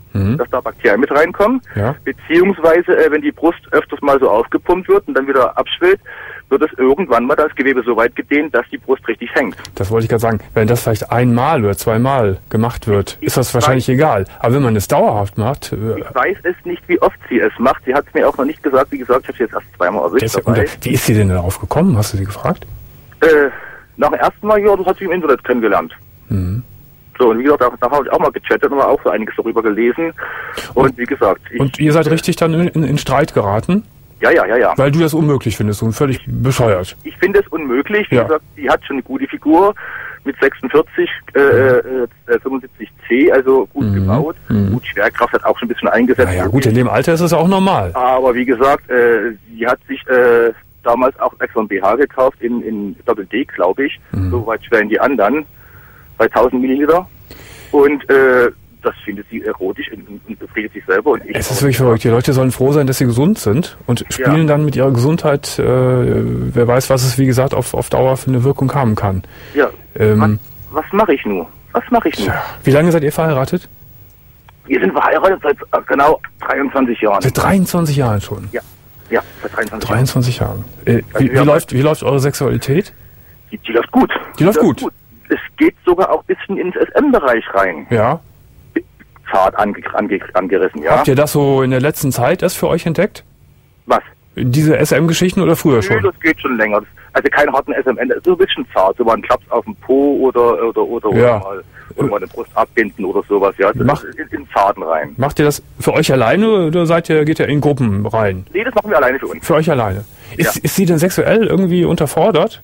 mhm. dass da Bakterien mit reinkommen. Ja. Beziehungsweise, äh, wenn die Brust öfters mal so aufgepumpt wird und dann wieder abschwillt, wird es irgendwann mal das Gewebe so weit gedehnt, dass die Brust richtig hängt. Das wollte ich gerade sagen. Wenn das vielleicht einmal oder zweimal gemacht wird, ich ist das weiß, wahrscheinlich egal. Aber wenn man es dauerhaft macht... Äh, ich weiß es nicht, wie oft sie es macht. Sie hat es mir auch noch nicht gesagt. Wie gesagt, ich habe sie jetzt erst zweimal erwischt das, dabei. und, wie ist sie denn darauf gekommen? Hast du sie gefragt? Äh, nach dem ersten Mal, ja, das hat sie im Internet kennengelernt. Mhm. So, und wie gesagt, da, da habe ich auch mal gechattet und mal auch so einiges darüber gelesen. Und, und wie gesagt... Ich, und ihr seid richtig dann in, in, in Streit geraten? Ja, ja, ja, ja. Weil du das unmöglich findest und völlig bescheuert. Ich finde es unmöglich. Wie ja. gesagt, die hat schon eine gute Figur mit sechsundvierzig, äh, äh, fünfundsiebzig C, also gut mhm. gebaut. Mhm. Gut, Schwerkraft hat auch schon ein bisschen eingesetzt. Ja, ja, gut, in dem Alter ist es auch normal. Aber wie gesagt, äh, sie hat sich äh, damals auch extra ein B H gekauft in, in Doppel-D, glaube ich. Mhm. So weit schwer in die anderen. Bei tausend Milliliter. Und äh, das findet sie erotisch und, und befriedigt sich selber. Und ich es ist wirklich verrückt. Die Leute sollen froh sein, dass sie gesund sind und spielen ja. dann mit ihrer Gesundheit, äh, wer weiß, was es, wie gesagt, auf, auf Dauer für eine Wirkung haben kann. Ja, ähm, was, was mache ich nur? Was mache ich nur? Ja. Wie lange seid ihr verheiratet? Wir sind verheiratet seit äh, genau dreiundzwanzig Jahren. Seit dreiundzwanzig Jahren schon? Ja, ja, seit dreiundzwanzig, dreiundzwanzig Jahren. Äh, also wie, wie, läuft, wie läuft eure Sexualität? Die, die läuft gut. Die, die läuft, läuft gut. gut. Es geht sogar auch ein bisschen ins S M-Bereich rein. Ja. Zart ange, ange, angerissen, ja. Habt ihr das so in der letzten Zeit erst für euch entdeckt? Was? Diese S M-Geschichten oder früher schon? Nö, das geht schon länger. Also keinen harten S M N, so ein bisschen zart, so mal ein Klaps auf dem Po oder oder oder, ja. oder, mal, oder mal eine Brust abbinden oder sowas, ja. Das Macht, in, in Zarten rein. Macht ihr das für euch alleine oder seid ihr, geht ihr in Gruppen rein? Nee, das machen wir alleine für uns. Für euch alleine. Ist, ja. ist sie denn sexuell irgendwie unterfordert?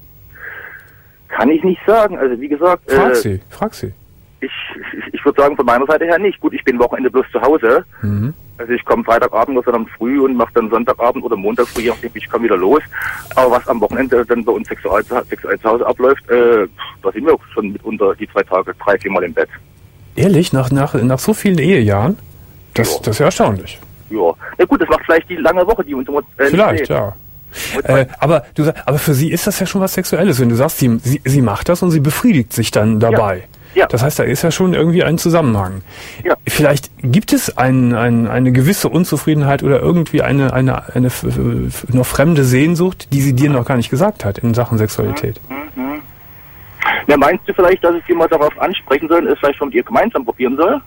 Kann ich nicht sagen. Also wie gesagt... Frag äh, sie, frag sie. Ich, ich, ich würde sagen, von meiner Seite her nicht. Gut, ich bin Wochenende bloß zu Hause. Mhm. Also ich komme Freitagabend oder dann früh und mache dann Sonntagabend oder Montag früh, ich komme wieder los. Aber was am Wochenende dann bei uns sexuell, sexuell zu Hause abläuft, äh, da sind wir auch schon mitunter die zwei Tage, drei, viermal im Bett. Ehrlich? Nach, nach, nach so vielen Ehejahren? Das, ja. das ist ja erstaunlich. Ja. Ja gut, das macht vielleicht die lange Woche, die uns immer äh, Vielleicht, ja. Äh, aber du sag, aber für sie ist das ja schon was Sexuelles, wenn du sagst, sie, sie, sie macht das und sie befriedigt sich dann dabei. Ja. Ja. Das heißt, da ist ja schon irgendwie ein Zusammenhang. Ja. Vielleicht gibt es ein, ein, eine gewisse Unzufriedenheit oder irgendwie eine, eine, eine noch fremde Sehnsucht, die sie dir noch gar nicht gesagt hat in Sachen Sexualität. Mhm. Mhm. Ja, meinst du vielleicht, dass ich sie mal darauf ansprechen soll, es vielleicht schon mit ihr gemeinsam probieren soll?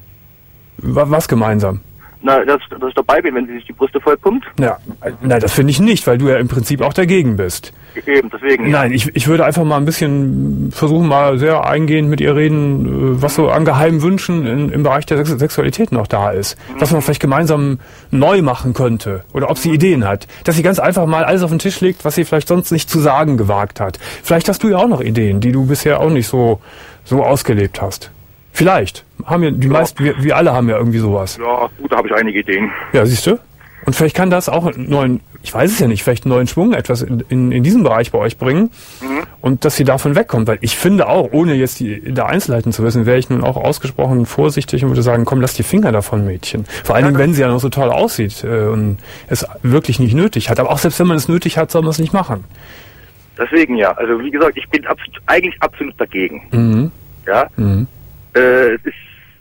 Was gemeinsam? Na, dass, dass ich dabei bin, wenn sie sich die Brüste vollpumpt? Ja, nein, das finde ich nicht, weil du ja im Prinzip auch dagegen bist. Eben, deswegen. Nein, ich, ich würde einfach mal ein bisschen versuchen, mal sehr eingehend mit ihr reden, was so an geheimen Wünschen in, im Bereich der Sex Sexualität noch da ist. Mhm. Was man vielleicht gemeinsam neu machen könnte. Oder ob sie Ideen hat. Dass sie ganz einfach mal alles auf den Tisch legt, was sie vielleicht sonst nicht zu sagen gewagt hat. Vielleicht hast du ja auch noch Ideen, die du bisher auch nicht so, so ausgelebt hast. Vielleicht. Haben ja die ja. meisten, wir, wir alle haben ja irgendwie sowas. Ja, gut, da habe ich einige Ideen. Ja, siehst du? Und vielleicht kann das auch einen neuen, ich weiß es ja nicht, vielleicht einen neuen Schwung etwas in, in, in diesem Bereich bei euch bringen. Mhm. Und dass sie davon wegkommt. Weil ich finde auch, ohne jetzt die der Einzelheiten zu wissen, wäre ich nun auch ausgesprochen vorsichtig und würde sagen, komm, lass die Finger davon, Mädchen. Vor allen ja, Dingen, wenn sie ja noch so toll aussieht äh, und es wirklich nicht nötig hat. Aber auch selbst wenn man es nötig hat, soll man es nicht machen. Deswegen ja. Also wie gesagt, ich bin absolut, eigentlich absolut dagegen. Mhm. Ja. Mhm. Äh, es ist,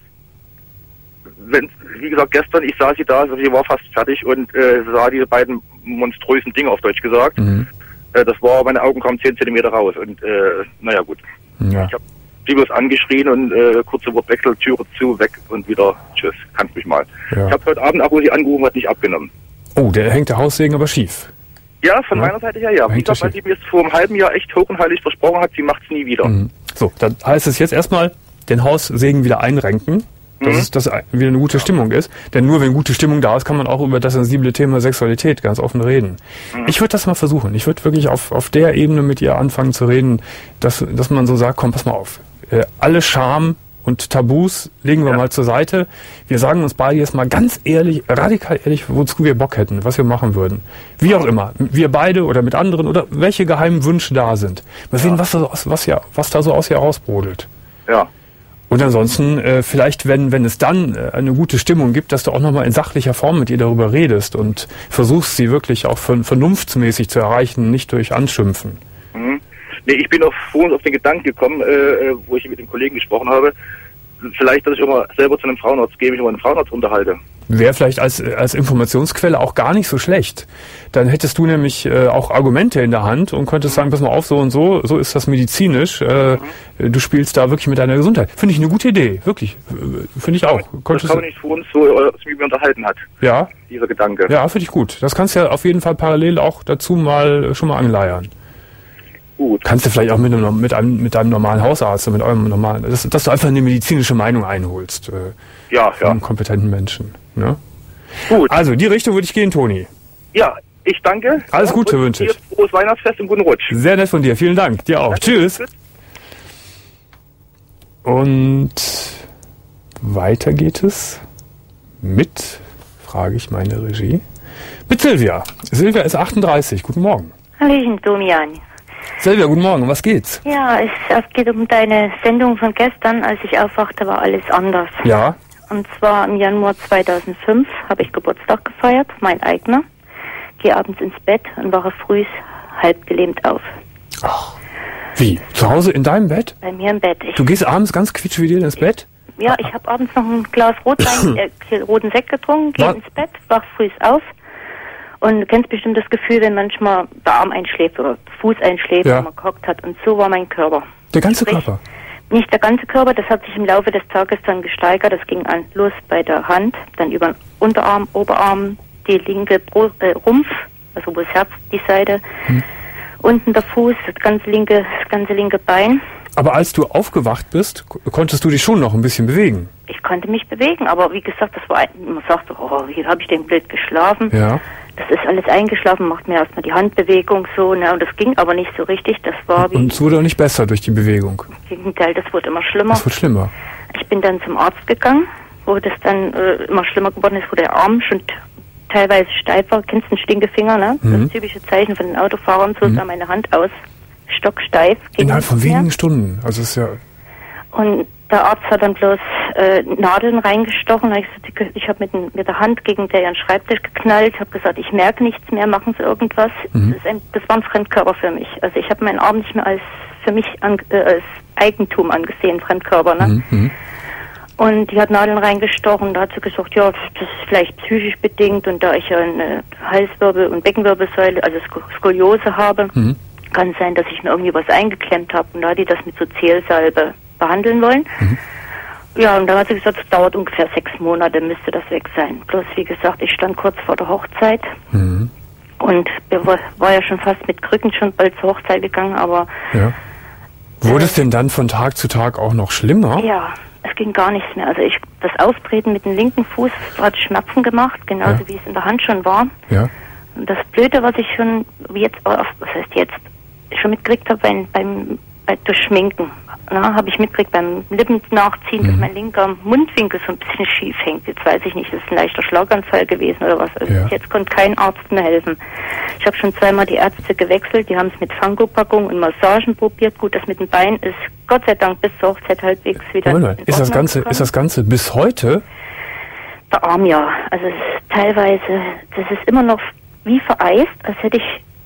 wenn, wie gesagt, gestern, ich sah sie da, also sie war fast fertig und äh, sah diese beiden monströsen Dinge, auf Deutsch gesagt. Mhm. Äh, das war, meine Augen kamen zehn Zentimeter raus und äh, naja gut. Ja. Ich habe sie bloß angeschrien und äh, kurze Wortwechsel, Türe zu, weg und wieder tschüss, kannst mich mal. Ja. Ich habe heute Abend, auch wo sie angerufen hat, nicht abgenommen. Oh, der hängt der Haussegen aber schief. Ja, von ja. meiner Seite her ja. Wie gesagt, weil sie mir vor einem halben Jahr echt hoch und heilig versprochen hat, sie macht es nie wieder. Mhm. So, dann heißt es jetzt erstmal, den Haussegen wieder einrenken, dass mhm. es dass wieder eine gute Stimmung ist. Denn nur wenn gute Stimmung da ist, kann man auch über das sensible Thema Sexualität ganz offen reden. Mhm. Ich würde das mal versuchen. Ich würde wirklich auf, auf der Ebene mit ihr anfangen zu reden, dass, dass man so sagt, komm, pass mal auf. Äh, alle Scham und Tabus legen wir ja. mal zur Seite. Wir sagen uns beide jetzt mal ganz ehrlich, radikal ehrlich, wozu wir Bock hätten, was wir machen würden. Wie auch immer. Wir beide oder mit anderen oder welche geheimen Wünsche da sind. Mal sehen, ja. was, da, was, ja, was da so aus ihr rausbrodelt. Ja. Und ansonsten, äh, vielleicht, wenn wenn es dann äh, eine gute Stimmung gibt, dass du auch nochmal in sachlicher Form mit ihr darüber redest und versuchst, sie wirklich auch ver vernunftsmäßig zu erreichen, nicht durch Anschimpfen. Mhm. Nee, ich bin auch vorhin auf den Gedanken gekommen, äh, wo ich mit dem Kollegen gesprochen habe, vielleicht, dass ich immer selber zu einem Frauenarzt gehe, mich über einen Frauenarzt unterhalte. Wäre vielleicht als, als Informationsquelle auch gar nicht so schlecht. Dann hättest du nämlich äh, auch Argumente in der Hand und könntest sagen, pass mal auf, so und so, so ist das medizinisch. Äh, mhm. Du spielst da wirklich mit deiner Gesundheit. Finde ich eine gute Idee, wirklich. Finde ich auch. Das kann man nicht für uns so, äh, wie wir unterhalten hat. Ja. Dieser Gedanke. Ja, finde ich gut. Das kannst du ja auf jeden Fall parallel auch dazu mal schon mal anleiern. Gut. Kannst du vielleicht auch mit einem, mit einem, mit einem normalen Hausarzt, mit eurem normalen, dass, dass du einfach eine medizinische Meinung einholst. Äh, ja, von ja. einem kompetenten Menschen. Ne? Gut. Also, die Richtung würde ich gehen, Toni. Ja, ich danke. Alles Gute wünsche ich. Frohes Weihnachtsfest und guten Rutsch. Sehr nett von dir. Vielen Dank. Dir auch. Danke. Tschüss. Und weiter geht es mit, frage ich meine Regie, mit Silvia. Silvia ist achtunddreißig. Guten Morgen. Hallöchen, Domian. Silvia, guten Morgen. Was geht's? Ja, es, es geht um deine Sendung von gestern. Als ich aufwachte, war alles anders. Ja. Und zwar im Januar zweitausendfünf habe ich Geburtstag gefeiert, mein eigener. Gehe abends ins Bett und wache früh halb gelähmt auf. Ach. Wie? Zu Hause in deinem Bett? Bei mir im Bett. Ich du gehst abends ganz quietschfidel ins Bett? Ja, ich habe abends noch ein Glas Rotwein, äh, roten Sekt getrunken, gehe ins Bett, wach früh auf. Und du kennst bestimmt das Gefühl, wenn manchmal der Arm einschläft oder der Fuß einschläft, ja. wenn man gehockt hat. Und so war mein Körper. Der ganze Sprich, Körper? Nicht der ganze Körper, das hat sich im Laufe des Tages dann gesteigert. Das ging an los bei der Hand, dann über den Unterarm, Oberarm, die linke Bro- äh, Rumpf, also wo das Herz, die Seite, hm. unten der Fuß, das ganze linke, das ganze linke Bein. Aber als du aufgewacht bist, konntest du dich schon noch ein bisschen bewegen? Ich konnte mich bewegen, aber wie gesagt, das war, man sagt, oh, wie habe ich denn blöd geschlafen? Ja. Das ist alles eingeschlafen, macht mir erstmal die Handbewegung so, ne, und das ging aber nicht so richtig, das war wie... Und es wurde auch nicht besser durch die Bewegung? Im Gegenteil, das wurde immer schlimmer. Das wird schlimmer. Ich bin dann zum Arzt gegangen, wo das dann äh, immer schlimmer geworden ist, wo der Arm schon t- teilweise steif war. Kennst du den Stinkefinger, ne? Mhm. Das typische Zeichen von den Autofahrern, so mhm. sah meine Hand aus, stocksteif. Innerhalb von wenigen mehr. Stunden, also ist ja... Und der Arzt hat dann bloß äh, Nadeln reingestochen. Ich, ich habe mit, mit der Hand gegen den Schreibtisch geknallt. Ich habe gesagt, ich merke nichts mehr, machen Sie irgendwas. Mhm. Das, ist ein, das war ein Fremdkörper für mich. Also ich habe meinen Arm nicht mehr als für mich an, äh, als Eigentum angesehen, Fremdkörper. Ne? Mhm. Und die hat Nadeln reingestochen. Da hat sie gesagt, ja, das ist vielleicht psychisch bedingt. Und da ich ja eine Halswirbel- und Beckenwirbelsäule, also Skoliose habe, mhm. kann es sein, dass ich mir irgendwie was eingeklemmt habe. Und da hat die das mit so Zählsalbe behandeln wollen. Mhm. Ja, und dann hat sie gesagt, es dauert ungefähr sechs Monate, müsste das weg sein. Bloß, wie gesagt, ich stand kurz vor der Hochzeit mhm. und war, war ja schon fast mit Krücken schon bald zur Hochzeit gegangen, aber... Ja. Wurde äh, es denn dann von Tag zu Tag auch noch schlimmer? Ja, es ging gar nichts mehr. Also ich, das Auftreten mit dem linken Fuß hat Schmerzen gemacht, genauso ja. wie es in der Hand schon war. Ja. Und das Blöde, was ich schon jetzt, was heißt jetzt, schon mitgekriegt habe beim, beim bei, durch Schminken, habe ich mitgekriegt beim Lippen nachziehen, mhm. dass mein linker Mundwinkel so ein bisschen schief hängt. Jetzt weiß ich nicht, ist es ein leichter Schlaganfall gewesen oder was. Also ja. Jetzt konnte kein Arzt mehr helfen. Ich habe schon zweimal die Ärzte gewechselt, die haben es mit Fangopackung und Massagen probiert. Gut, das mit dem Bein ist Gott sei Dank bis zur Hochzeit halbwegs wieder in Ordnung ist das Ganze gekommen. Ist das Ganze bis heute? Der Arm, ja. Also es ist teilweise, das ist immer noch wie vereist, als hätte ich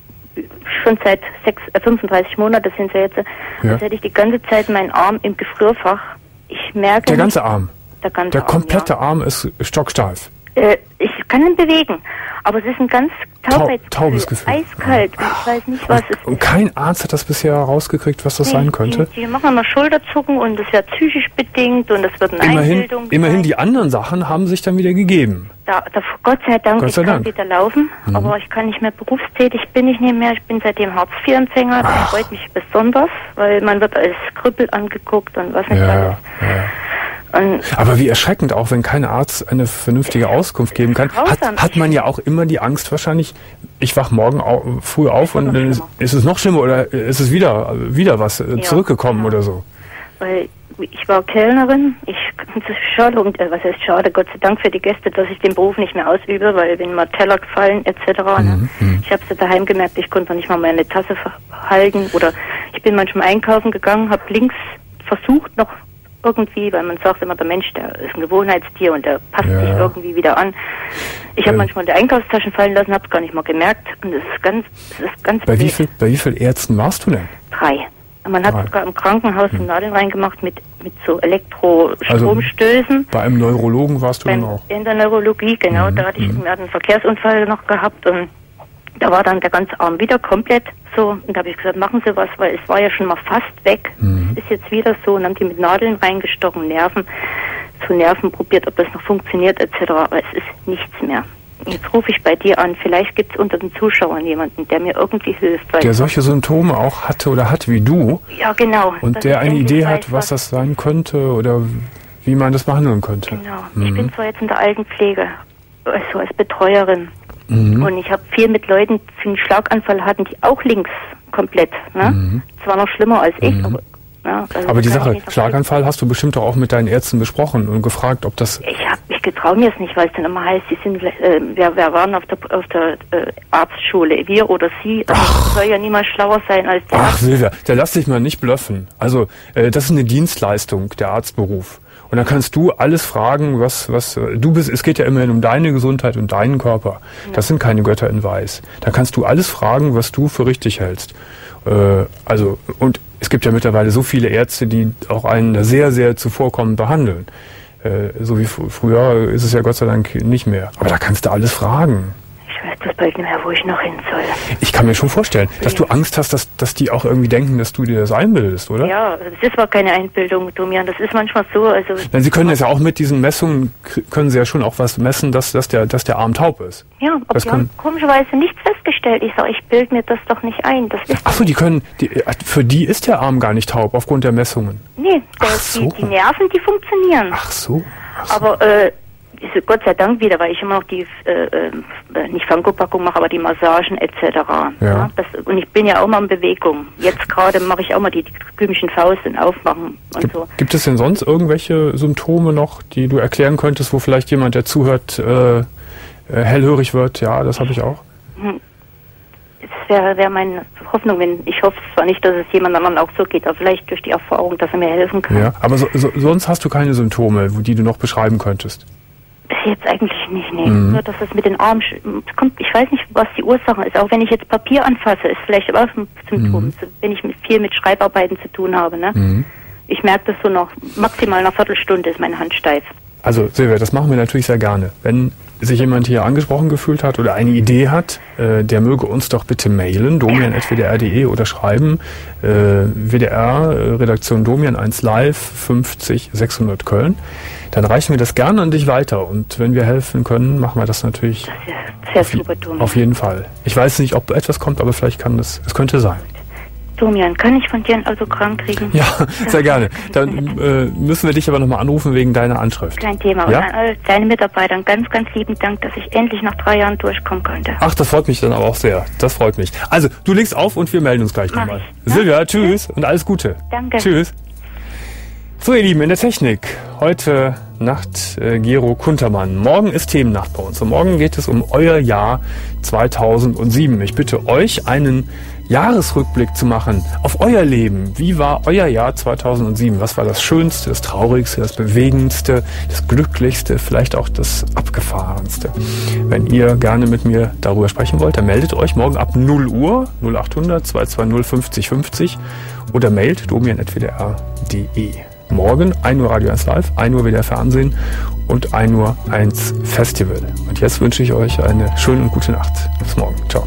schon seit sechs, äh, fünfunddreißig Monate sind es ja jetzt, ja. als hätte ich die ganze Zeit meinen Arm im Gefrierfach. Ich merke... Der ganze Arm? Der ganze Der Arm, komplette ja. Arm ist stocksteif? Äh, ich kann ihn bewegen, aber es ist ein ganz taubes, taubes Gefühl. Eiskalt und ich weiß nicht, was und, es ist. Und kein Arzt hat das bisher rausgekriegt, was das nee, sein könnte? Die, die machen immer Schulterzucken und das wäre psychisch bedingt und das wird eine immerhin, Einbildung. Immerhin die anderen Sachen haben sich dann wieder gegeben. Da, da, Gott sei Dank, Gott sei ich Dank. kann wieder laufen, mhm. aber ich kann nicht mehr berufstätig, bin ich nicht mehr. Ich bin seitdem Hartz vier Empfänger, das Ach. freut mich besonders, weil man wird als Krüppel angeguckt und was nicht ja, alles. Ja. Und aber wie erschreckend auch, wenn kein Arzt eine vernünftige Auskunft geben kann, hat, hat man ja auch immer die Angst wahrscheinlich, ich wach morgen au, früh auf und dann ist, ist es noch schlimmer oder ist es wieder, wieder was äh, ja, zurückgekommen ja. oder so? Weil ich war Kellnerin, ich, das ist schade, und, äh, was heißt schade, Gott sei Dank für die Gäste, dass ich den Beruf nicht mehr ausübe, weil wenn mal Teller gefallen et cetera. Mhm, ne? Ich habe es daheim gemerkt, ich konnte noch nicht mal meine Tasse halten oder ich bin manchmal einkaufen gegangen, habe links versucht noch irgendwie, weil man sagt immer, der Mensch, der ist ein Gewohnheitstier und der passt ja. sich irgendwie wieder an. Ich habe äh, manchmal die Einkaufstaschen fallen lassen, habe es gar nicht mal gemerkt und es ist ganz, es ist ganz bei wie viel, bei wie vielen Ärzten warst du denn? Drei. Man hat Nein. sogar im Krankenhaus hm. Nadeln reingemacht mit, mit so Elektrostromstößen. Also bei einem Neurologen warst du Beim, dann auch? In der Neurologie, genau. Mhm. Da hatte ich mhm. einen Verkehrsunfall noch gehabt und da war dann der ganze Arm wieder komplett so. Und da habe ich gesagt, machen Sie was, weil es war ja schon mal fast weg. Mhm. Es ist jetzt wieder so. Und haben die mit Nadeln reingestochen, Nerven, zu Nerven probiert, ob das noch funktioniert et cetera. Aber es ist nichts mehr. Jetzt rufe ich bei dir an. Vielleicht gibt es unter den Zuschauern jemanden, der mir irgendwie hilft. Weil der solche Symptome auch hatte oder hat wie du. Ja, genau. Und der eine Idee hat, was das sein könnte oder wie man das behandeln könnte. Genau. Mhm. Ich bin zwar jetzt in der Altenpflege, also als Betreuerin. Mhm. Und ich habe viel mit Leuten, die einen Schlaganfall hatten, die auch links komplett. Ne? Mhm. Zwar noch schlimmer als ich, mhm. aber... Ja, also aber die Sache, Schlaganfall hast du bestimmt auch mit deinen Ärzten besprochen und gefragt, ob das... Ich hab, ich getraue mir es nicht, weil es dann immer heißt, sie sind, äh, wir, wir waren auf der, auf der äh, Arztschule, wir oder sie. Also ich soll ja niemals schlauer sein als der Ach, Arzt. Silvia, da lass dich mal nicht blöffen. Also, äh, das ist eine Dienstleistung, der Arztberuf. Und dann kannst du alles fragen, was, was, du bist, es geht ja immerhin um deine Gesundheit und deinen Körper. Ja. Das sind keine Götter in Weiß. Da kannst du alles fragen, was du für richtig hältst. Äh, also, und es gibt ja mittlerweile so viele Ärzte, die auch einen sehr, sehr zuvorkommend behandeln. Äh, so wie fr- früher ist es ja Gott sei Dank nicht mehr. Aber da kannst du alles fragen. Ich weiß das bald nicht mehr, wo ich noch hin soll. Ich kann mir schon vorstellen, dass du Angst hast, dass, dass die auch irgendwie denken, dass du dir das einbildest, oder? Ja, das ist zwar keine Einbildung, Domian, das ist manchmal so. Also Nein, Sie können es ja auch mit diesen Messungen, können Sie ja schon auch was messen, dass, dass, der, dass der Arm taub ist. Ja, aber das die haben komischerweise nichts festgestellt. Ich sage, ich bilde mir das doch nicht ein. Das ist Ach so, die können, die, für die ist der Arm gar nicht taub, aufgrund der Messungen. Nee, Ach der, so. die, die Nerven, die funktionieren. Ach so. Ach so. Aber äh, Gott sei Dank wieder, weil ich immer noch die, äh, äh, nicht Fangopackung mache, aber die Massagen et cetera. Ja. Ja, das, und ich bin ja auch mal in Bewegung. Jetzt gerade mache ich auch mal die, die komischen Fausten aufmachen und Gibt, so. gibt es denn sonst irgendwelche Symptome noch, die du erklären könntest, wo vielleicht jemand, der zuhört, äh, äh, hellhörig wird? Ja, das habe ich auch. Hm. Es wäre wär meine Hoffnung, wenn ich hoffe zwar nicht, dass es jemand anderen auch so geht, aber vielleicht durch die Erfahrung, dass er mir helfen kann. Ja, aber so, so, sonst hast du keine Symptome, die du noch beschreiben könntest? Bis jetzt eigentlich nicht, nee. Mhm. Nur, dass es mit den Armen sch- kommt, ich weiß nicht, was die Ursache ist. Auch wenn ich jetzt Papier anfasse, ist vielleicht auch ein Symptom, Mhm. wenn ich mit, viel mit Schreibarbeiten zu tun habe. Ne? Mhm. Ich merke das so noch, maximal nach einer Viertelstunde ist meine Hand steif. Also Silvia, das machen wir natürlich sehr gerne. Wenn sich jemand hier angesprochen gefühlt hat oder eine Idee hat, äh, der möge uns doch bitte mailen, domian at w d r punkt d e oder schreiben, äh, W D R, äh, Redaktion Domian eins Live, fünfzig sechshundert Köln. Dann reichen wir das gerne an dich weiter und wenn wir helfen können, machen wir das natürlich Das ist sehr auf, super, Domian. auf jeden Fall. Ich weiß nicht, ob etwas kommt, aber vielleicht kann das, es könnte sein. Domian, kann ich von dir ein Autogramm kriegen? Ja, sehr gerne. Dann äh, müssen wir dich aber nochmal anrufen wegen deiner Anschrift. Kein Thema. Ja? Und an all deine Mitarbeiter ganz, ganz lieben Dank, dass ich endlich nach drei Jahren durchkommen konnte. Ach, das freut mich dann aber auch sehr. Das freut mich. Also, du legst auf und wir melden uns gleich Mach nochmal. ich. Ja? Silvia, tschüss und alles Gute. Danke. Tschüss. So, ihr Lieben, in der Technik. Heute Nacht äh, Gero Kuntermann. Morgen ist Themennacht bei uns und morgen geht es um euer Jahr zweitausendsieben. Ich bitte euch, einen Jahresrückblick zu machen auf euer Leben. Wie war euer Jahr zweitausendsieben? Was war das Schönste, das Traurigste, das Bewegendste, das Glücklichste, vielleicht auch das Abgefahrenste? Wenn ihr gerne mit mir darüber sprechen wollt, dann meldet euch morgen ab null Uhr null acht hundert zwei zwei null fünfzig fünfzig oder mailt domian at w d r punkt d e. Morgen ein Uhr Radio eins Live, ein Uhr W D R Fernsehen und ein Uhr eins Festival. Und jetzt wünsche ich euch eine schöne und gute Nacht. Bis morgen. Ciao.